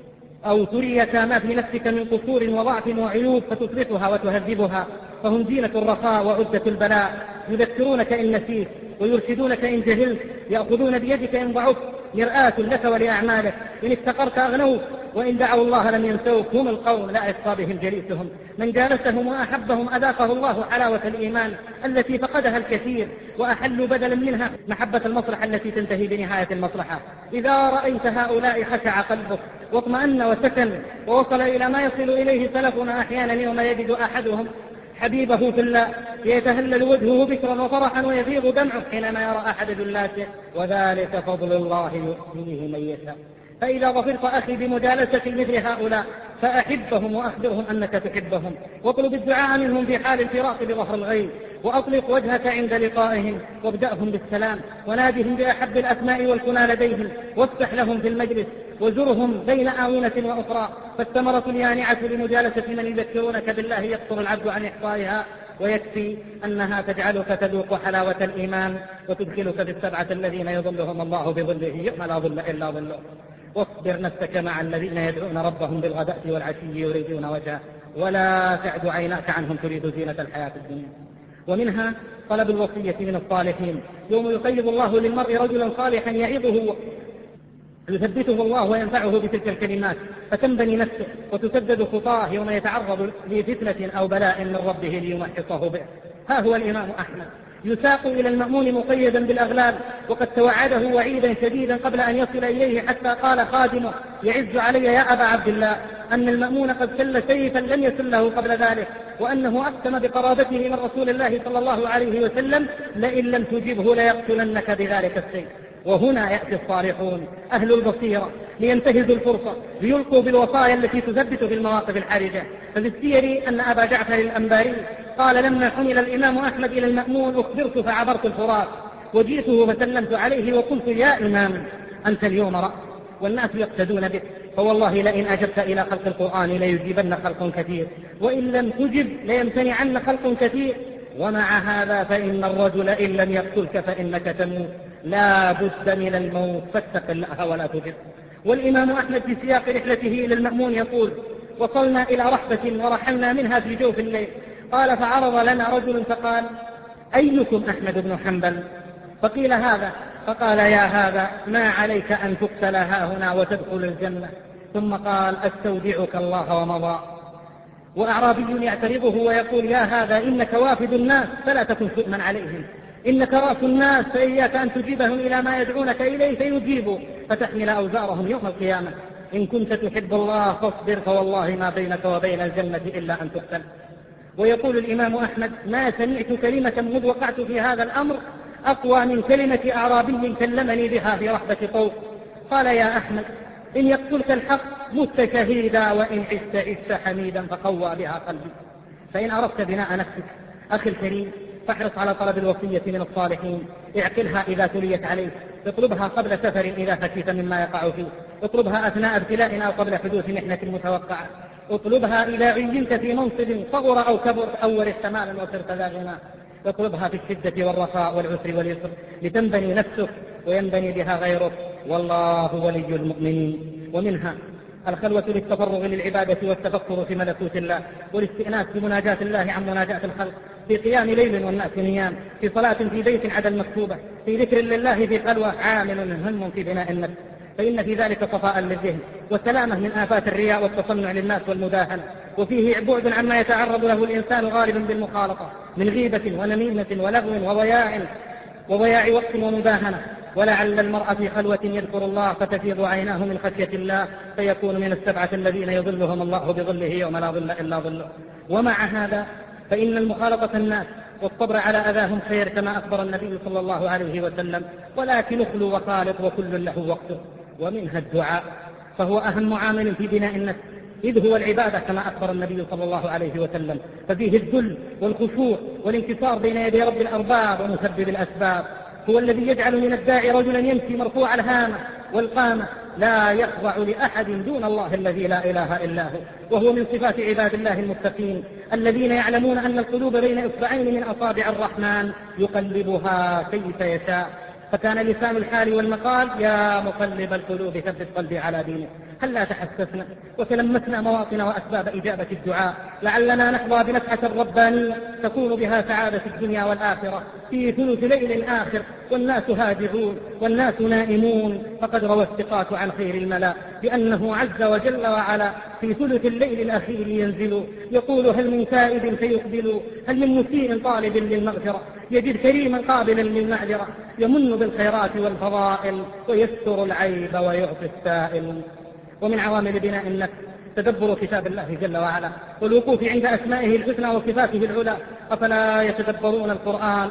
أو تريك ما في نفسك من قصور وضعف وعيوب فتصلحها وتهذبها. فهم زينة الرخاء وعدة البلاء، يذكرونك إن نسيت ويرشدونك إن جهلت، يأخذون بيدك إن ضعفت، مرآة لك ولأعمالك، إن استقرت أغنوك وإن دعوا الله لم ينسوك. هم القوم لا يشقى بهم جليسهم، من جالسهم وأحبهم أذاقه الله حلاوة الإيمان التي فقدها الكثير، وأحلوا بدلا منها محبة المصلحة التي تنتهي بنهاية المصلحة. إذا رأيت هؤلاء خشع قلبك واطمأن وسكن، ووصل إلى ما يصل إليه سلفنا أحيانا يوم يجد أحدهم حبيبه في الله يتهلل وجهه بشرا وفرحا ويفيض دمعه حينما يرى أحد جلاته، وذلك فضل الله يؤتيه من يشاء. فإذا ظفرت أخي بمجالسة مثل هؤلاء فأحبهم وأخبرهم أنك تحبهم، واطلب الدعاء منهم في حال الفراق بظهر الغيب، وأطلق وجهك عند لقائهم، وابدأهم بالسلام، ونادهم بأحب الأسماء والكنى لديهم، وافتح لهم في المجلس، وزرهم بين آونة وأخرى. فالثمرة اليانعة لمجالسة من يذكرونك بالله يقصر العبد عن إحصائها، ويكفي أنها تجعلك تذوق حلاوة الإيمان، وتدخلك في السبعة الذين يظلهم الله بظله يوم لا ظل إلا ظله. واصبر نفسك مع الذين يدعون ربهم بالغداة والعشي يريدون وجهه، ولا تعد عيناك عنهم تريد زينة الحياة الدنيا. ومنها طلب الوصية من الصالحين، يوم يقيض الله للمرء رجلا صالحا يعظه يثبته الله وينفعه بتلك الكلمات، فتنبني نفسه وتسدد خطاه يوم يتعرض لفتنة أو بلاء من ربه ليمحصه به. ها هو الإمام أحمد يساق إلى المأمون مقيدا بالأغلال، وقد توعده وعيدا شديدا قبل أن يصل إليه، حتى قال خادمه يعز علي يا أبا عبد الله أن المأمون قد سل سيفا لم يسله قبل ذلك، وأنه أقسم بقرابته من رسول الله صلى الله عليه وسلم لئن لم تجبه ليقتلنك بذلك السيف. وهنا يأتي الصالحون أهل البصيرة لينتهزوا الفرصة ليلقوا بالوصايا التي تثبت في المواقف الحرجة. ففي السير أن أبا جعفر الأنباري قال لما حمل الإمام أحمد إلى المأمون أخبرت فعبرت الفرات، وجئته فسلمت عليه وقلت يا إمام أنت اليوم رأس والناس يقتدون بك، فوالله لئن أجبت إلى خلق القرآن ليجيبن خلق كثير، وإن لم تجب ليمتنعن خلق كثير، ومع هذا فإن الرجل إن لم يقتلك فإنك تموت، لا بد من الموت فاتق الله ولا تجب. والإمام أحمد في سياق رحلته إلى المأمون يقول وصلنا إلى رحبة ورحلنا منها في جوف الليل، قال فعرض لنا رجل فقال أيكم أحمد بن حنبل؟ فقيل هذا، فقال يا هذا ما عليك أن تقتل هاهنا وتدخل الجنة، ثم قال استودعك الله ومضى. وأعرابي يعترضه ويقول يا هذا إنك وافد الناس فلا تكن سؤما عليهم، إنك رأس الناس فإياك أن تجيبهم إلى ما يدعونك إليه فيجيبوا فتحمل أوزارهم يوم القيامة. إن كنت تحب الله فاصبر فوالله ما بينك وبين الجنة إلا أن تقتل. ويقول الإمام أحمد ما سمعت كلمة مذ وقعت في هذا الأمر أقوى من كلمة أعرابي كلمني بها في رحبة قوم. قال يا أحمد إن يقتلك الحق مت شهيدا، وإن عشت حميدا فقوى بها قلبي. فإن أردت بناء نفسك أخي الكريم فاحرص على طلب الوصية من الصالحين، اعقلها إذا تليت عليك، اطلبها قبل سفر إذا خشيت مما يقع فيه، اطلبها أثناء ابتلاء أو قبل حدوث محنة متوقعة، اطلبها إذا عينت في منصب صغر أو كبر أو ورثت مالا وصرت ذا غنى، اطلبها في الشدة والرخاء والعسر واليسر لتنبني نفسك وينبني بها غيرك، والله ولي المؤمنين. ومنها الخلوة للتفرغ للعبادة والتفكر في ملكوت الله، والاستئناس بمناجاة الله عن مناجاة الخلق، في قيام ليل والناس نيام، في صلاة في بيت عدا المكتوبة، في ذكر لله في خلوة، عامل هم في بناء النفس، فإن في ذلك صفاء للذهن وسلامة من آفات الرياء والتصنع للناس والمداهنة، وفيه بعد عما يتعرض له الإنسان غالبا بالمخالطة من غيبة ونميمة ولغو وضياع وقت ومداهنة. ولعل المرء في خلوة يذكر الله فتفيض عيناه من خشية الله فيكون من السبعة الذين يظلهم الله بظله يوم لا ظل إلا ظله. ومع هذا فإن المخالطة الناس والصبر على أذاهم خير كما أخبر النبي صلى الله عليه وسلم، ولكن اخلو وخالط وكل له وقته. ومنها الدعاء، فهو أهم عامل في بناء النفس، إذ هو العبادة كما أخبر النبي صلى الله عليه وسلم، ففيه الذل والخشوع والانكسار بين يدي رب الأرباب ومسبب الأسباب. هو الذي يجعل من الداعي رجلا يمشي مرفوع الهامة والقامة لا يخضع لأحد دون الله الذي لا إله إلا هو. وهو من صفات عباد الله المتقين الذين يعلمون أن القلوب بين إصبعين من أصابع الرحمن يقلبها كيف يشاء. فكان لسان الحال والمقال يا مقلب القلوب ثبت قلبي على دينك. هل تحسسنا وتلمسنا مواطن وأسباب إجابة الدعاء، لعلنا نحظى بنفحة الربانية تكون بها سعادة الدنيا والآخرة في ثلث ليل آخر والناس هادعون والناس نائمون. فقد روى الثقات عن خير الملا بأنه عز وجل وعلا في ثلث الليل الأخير ينزل يقول هل من تائب فيقبل، هل من مسيء طالب للمغفرة يجد كريما قابلا للمعذرة، يمن بالخيرات والفضائل ويستر العيب ويعطي السائل. ومن عوامل بناء النفس تدبر كتاب الله جل وعلا والوقوف عند أسمائه الحسنى وصفاته العلى. أفلا يتدبرون القرآن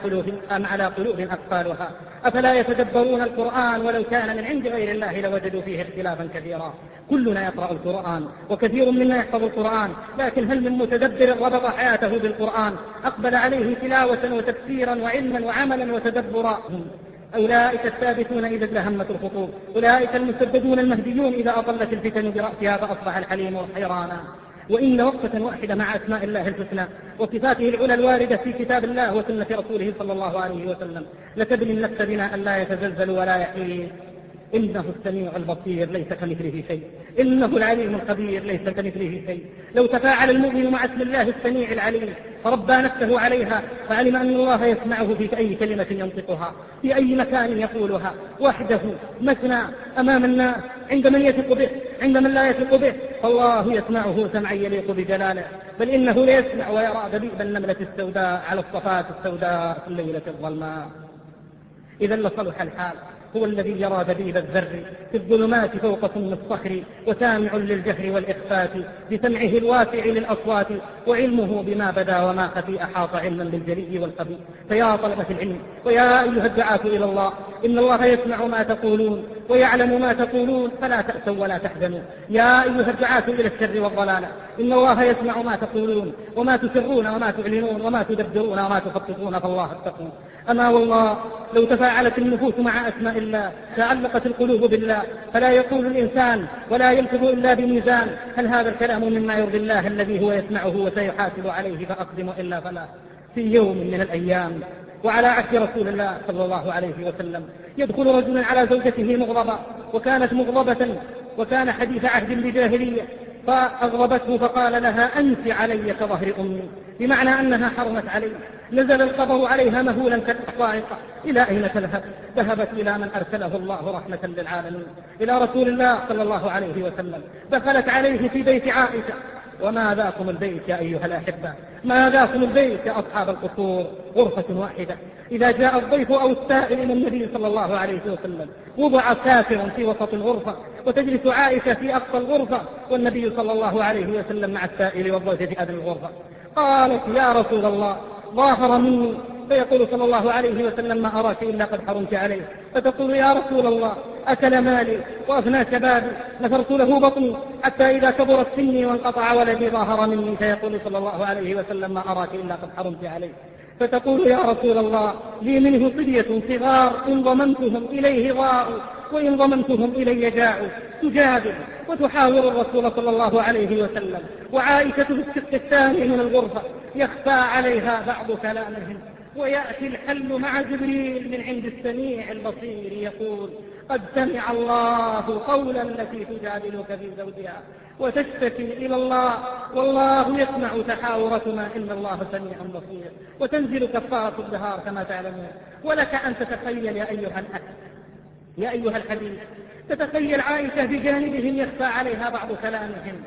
أم على قلوب أقفالها. أفلا يتدبرون القرآن ولو كان من عند غير الله لوجدوا فيه اختلافا كثيرا. كلنا يقرأ القرآن وكثير منا يحفظ القرآن، لكن هل من متدبر ربط حياته بالقرآن أقبل عليه تلاوة وتفسيرا وعلما وعملا وتدبرا؟ أولئك الثابتون إذا ازدهمت الخطوب، أولئك المسددون المهديون إذا أطلت الفتن برأسها فأصبح الحليم حيرانا. وإن وقفة واحدة مع أسماء الله الحسنى وصفاته العلى الواردة في كتاب الله وسنة رسوله صلى الله عليه وسلم لتبني النفس بناء لا يتزلزل ولا يحين. إنه السميع البصير ليس كمثله شيء، إنه العليم الخبير ليس كمثله شيء. لو تفاعل المؤمن مع اسم الله السميع العليم فربى نفسه عليها فعلم أن الله يسمعه في أي كلمة ينطقها، في أي مكان يقولها، وحده مثنى أمام الناس، عند من يثق به، عند من لا يثق به، فالله يسمعه سمعا يليق بجلاله. بل إنه ليسمع ويرى دبيب النملة السوداء على الصفات السوداء في الليلة الظلماء. إذا لصلح الحال. هو الذي يرى دبيب الذر في الظلمات فوق سم الصخر، وسامع للجهر والإخفات بسمعه الواسع للأصوات، وعلمه بما بدا وما خفي أحاط علما بالجلي والخفي. فيا طلبة العلم ويا أيها الدعاة إلى الله، إن الله يسمع ما تقولون ويعلم ما تقولون فلا تأسوا ولا تحزنوا. يا أيها الدعاة إلى الشر والضلالة، إن الله يسمع ما تقولون وما تسرون وما تعلنون وما تدبرون وما تخططون، فالله اتقون. أما والله لو تفاعلت النفوس مع أسماء الله تعلقت القلوب بالله، فلا يقول الإنسان ولا يلفظ إلا بميزان. هل هذا الكلام مما يرضي الله الذي هو يسمعه وسيحاسب عليه فأقدم إلا فلا؟ في يوم من الأيام وعلى عهد رسول الله صلى الله عليه وسلم يدخل رجل على زوجته مغضبا وكانت مغضبة وكان حديث عهد بجاهلية، فأغضبته فقال لها أنت علي كظهر أمي، بمعنى أنها حرمت عليه. نزل الخبر عليها مهولا كالصاعقة. إلى أين تذهب؟ ذهبت إلى من أرسله الله رحمة للعالمين، إلى رسول الله صلى الله عليه وسلم. دخلت عليه في بيت عائشة. وما ذاكم البيت يا أيها الأحبة، ما ذاكم البيت يا أصحاب القصور؟ غرفة واحدة. إذا جاء الضيف أو السائل إلى النبي صلى الله عليه وسلم وضع كافر في وسط الغرفة، وتجلس عائشة في أقصى الغرفة، والنبي صلى الله عليه وسلم مع السائل والضيف في أدنى الغرفة. قالت يا رسول الله ظاهر مني، فيقول صلى الله عليه وسلم ما أراك إلا قد حرمت عليه. فتقول يا رسول الله أكل مالي وأفنى شبابي، نثرت له بطني حتى إذا كبرت سني وانقطع ولدي ظاهر مني. فيقول صلى الله عليه وسلم ما أراك إلا قد حرمت عليه. فتقول يا رسول الله لي منه صبية صغار إن ضمنتهم إليه ضاعوا وإن ضمنتهم إلي جاعوا. تجادل وتحاور الرسول صلى الله عليه وسلم، وعائشة في الشق الثاني من الغرفة يخفى عليها بعض كلامهم. ويأتي الحل مع جبريل من عند السميع البصير يقول قد سمع الله قولا التي تجادلك في زوجها وتشتكي إلى الله والله يسمع تحاوركما إن الله سميع بصير. وتنزل كفارة الظهار كما تعلمون. ولك أن تتخيل يا أيها الحبيب، تتخيل عائشة بجانبهم يخفى عليها بعض كلامهم: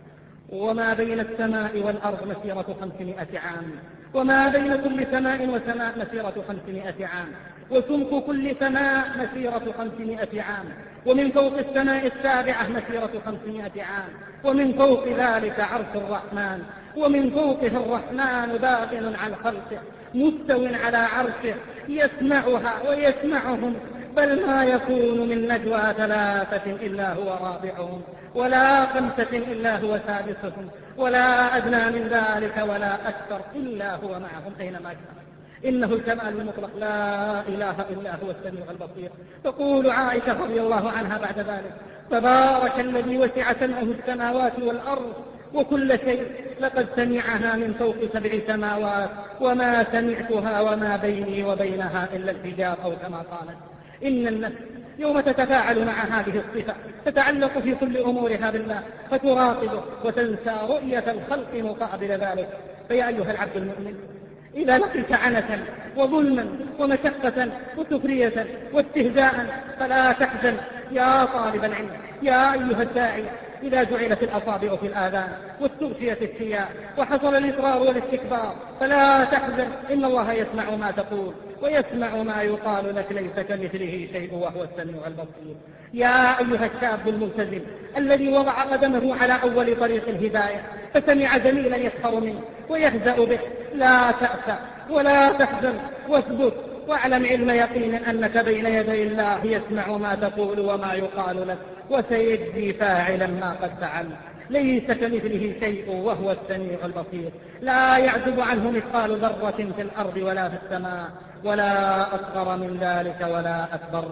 وما بين السماء والأرض مسيرة 500 عام، وما بين كل سماء وسماء مسيرة 500 عام، وسمك كل سماء مسيرة 500 عام، ومن فوق السماء السابعة مسيرة 500 عام، ومن فوق ذلك عرش الرحمن، ومن فوقه الرحمن باطن عن خلقه مستو على عرشه يسمعها ويسمعهم. بل ما يكون من نجوى 3 إلا هو رابعهم، ولا 5 إلا هو سادسهم، ولا أدنى من ذلك ولا أكثر إلا هو معهم أينما كان. إنه الكمال المطلق، لا إله إلا هو السميع البصير. تقول عائشة رضي الله عنها بعد ذلك: تبارك الذي وسع سمعه السماوات والأرض وكل شيء، لقد سمعها من فوق 7 سماوات وما سمعتها وما بيني وبينها إلا الحجاب، أو كما قالت. إن النفس يوم تتفاعل مع هذه الصفة تتعلق في كل أمورها بالله، فتراقبه وتنسى رؤية الخلق مقابل ذلك. فيا أيها العبد المؤمن، إذا لقيت عنة وظلما ومشقة وسخرية واستهزاء فلا تحزن يا طالب العلم، يا أيها الداعي. إذا جعلت الأصابع في الآذان واستغشيت الثياب وحصل الإصرار والاستكبار فلا تحزن، إن الله يسمع ما تقول ويسمع ما يقال لك، ليس كمثله شيء وهو السميع البصير. يا أيها الشاب الملتزم الذي وضع قدمه على أول طريق الهداية فسمع زميلا يسخر منه ويهزأ به، لا تأسى ولا تحزن واثبت، واعلم علم يقين أنك بين يدي الله يسمع ما تقول وما يقال لك، وسيجزي فاعلا ما قد فعل. ليس كمثله شيء وهو السميع البصير. لا يعزب عنه مثقال ذرة في الأرض ولا في السماء، ولا أصغر من ذلك ولا أكبر.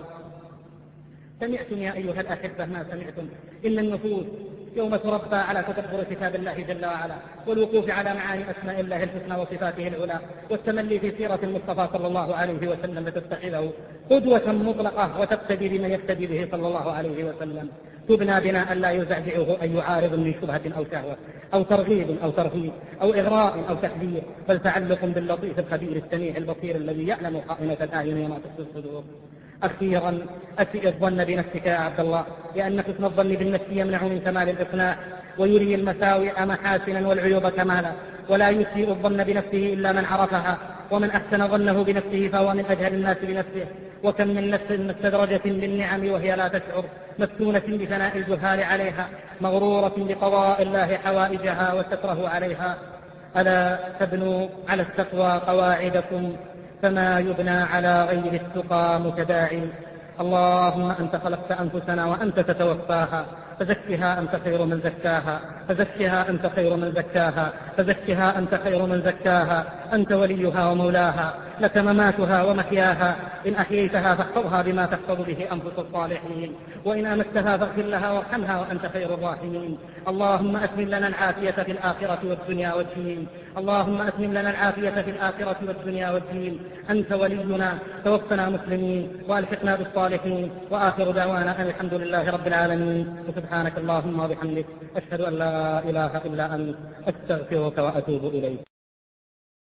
سمعتم يا أيها الأحبة ما سمعتم. إن النفوس يوم تربى على تدبر كتاب الله جل وعلا والوقوف على معاني أسماء الله الحسنى وصفاته العلى والتملي في سيرة المصطفى صلى الله عليه وسلم لتتخذه قدوة مطلقة وتقتدي بمن يقتدي به صلى الله عليه وسلم، تبنى بناء لا يزعزعه أي عارض من شبهة أو شهوة أو ترغيب أو ترهيب أو إغراء أو تحذير، بل تعلق باللطيف الخبير السميع البصير الذي يعلم خائنة الأعين وما تخفي الصدور. أخيرا أسئ الظن بنفسك يا عبد الله، لأن حسن الظن بالنفس يمنع من كمال الإقناع ويري المساوئ محاسنا والعيوب كمالا، ولا يسيء الظن بنفسه إلا من عرفها، ومن أحسن ظنه بنفسه فهو من أجهل الناس بنفسه. وكم من نفس مستدرجة بالنعم وهي لا تشعر، مفتونة بثناء الجهال عليها، مغرورة بقضاء الله حوائجها وستره عليها. ألا تبنوا على التقوى قواعدكم، فما يبنى على غير التقى متداعي. اللهم أنت خلقت أنفسنا وأنت تتوفاها، فزكها أنت خير من زكاها، فزكها أنت خير من زكاها، فزكها أنت خير من زكاها، أنت وليها ومولاها، لك مماتها ومحياها. إن أحييتها فاحفظها بما تحفظ به أنفس الصالحين، وإن أمتها فاغفر لها وارحمها وأنت خير الراحمين. اللهم أتمم لنا العافية في الآخرة والدنيا والدين، اللهم أتمم لنا العافية في الآخرة والدنيا والدين. أنت ولينا، توفنا مسلمين وألحقنا بالصالحين. وآخر دعوانا أن الحمد لله رب العالمين. وسبحانك اللهم وبحمدك، أشهد أن لا إله إلا أنت، أستغفرك وأتوب إليك.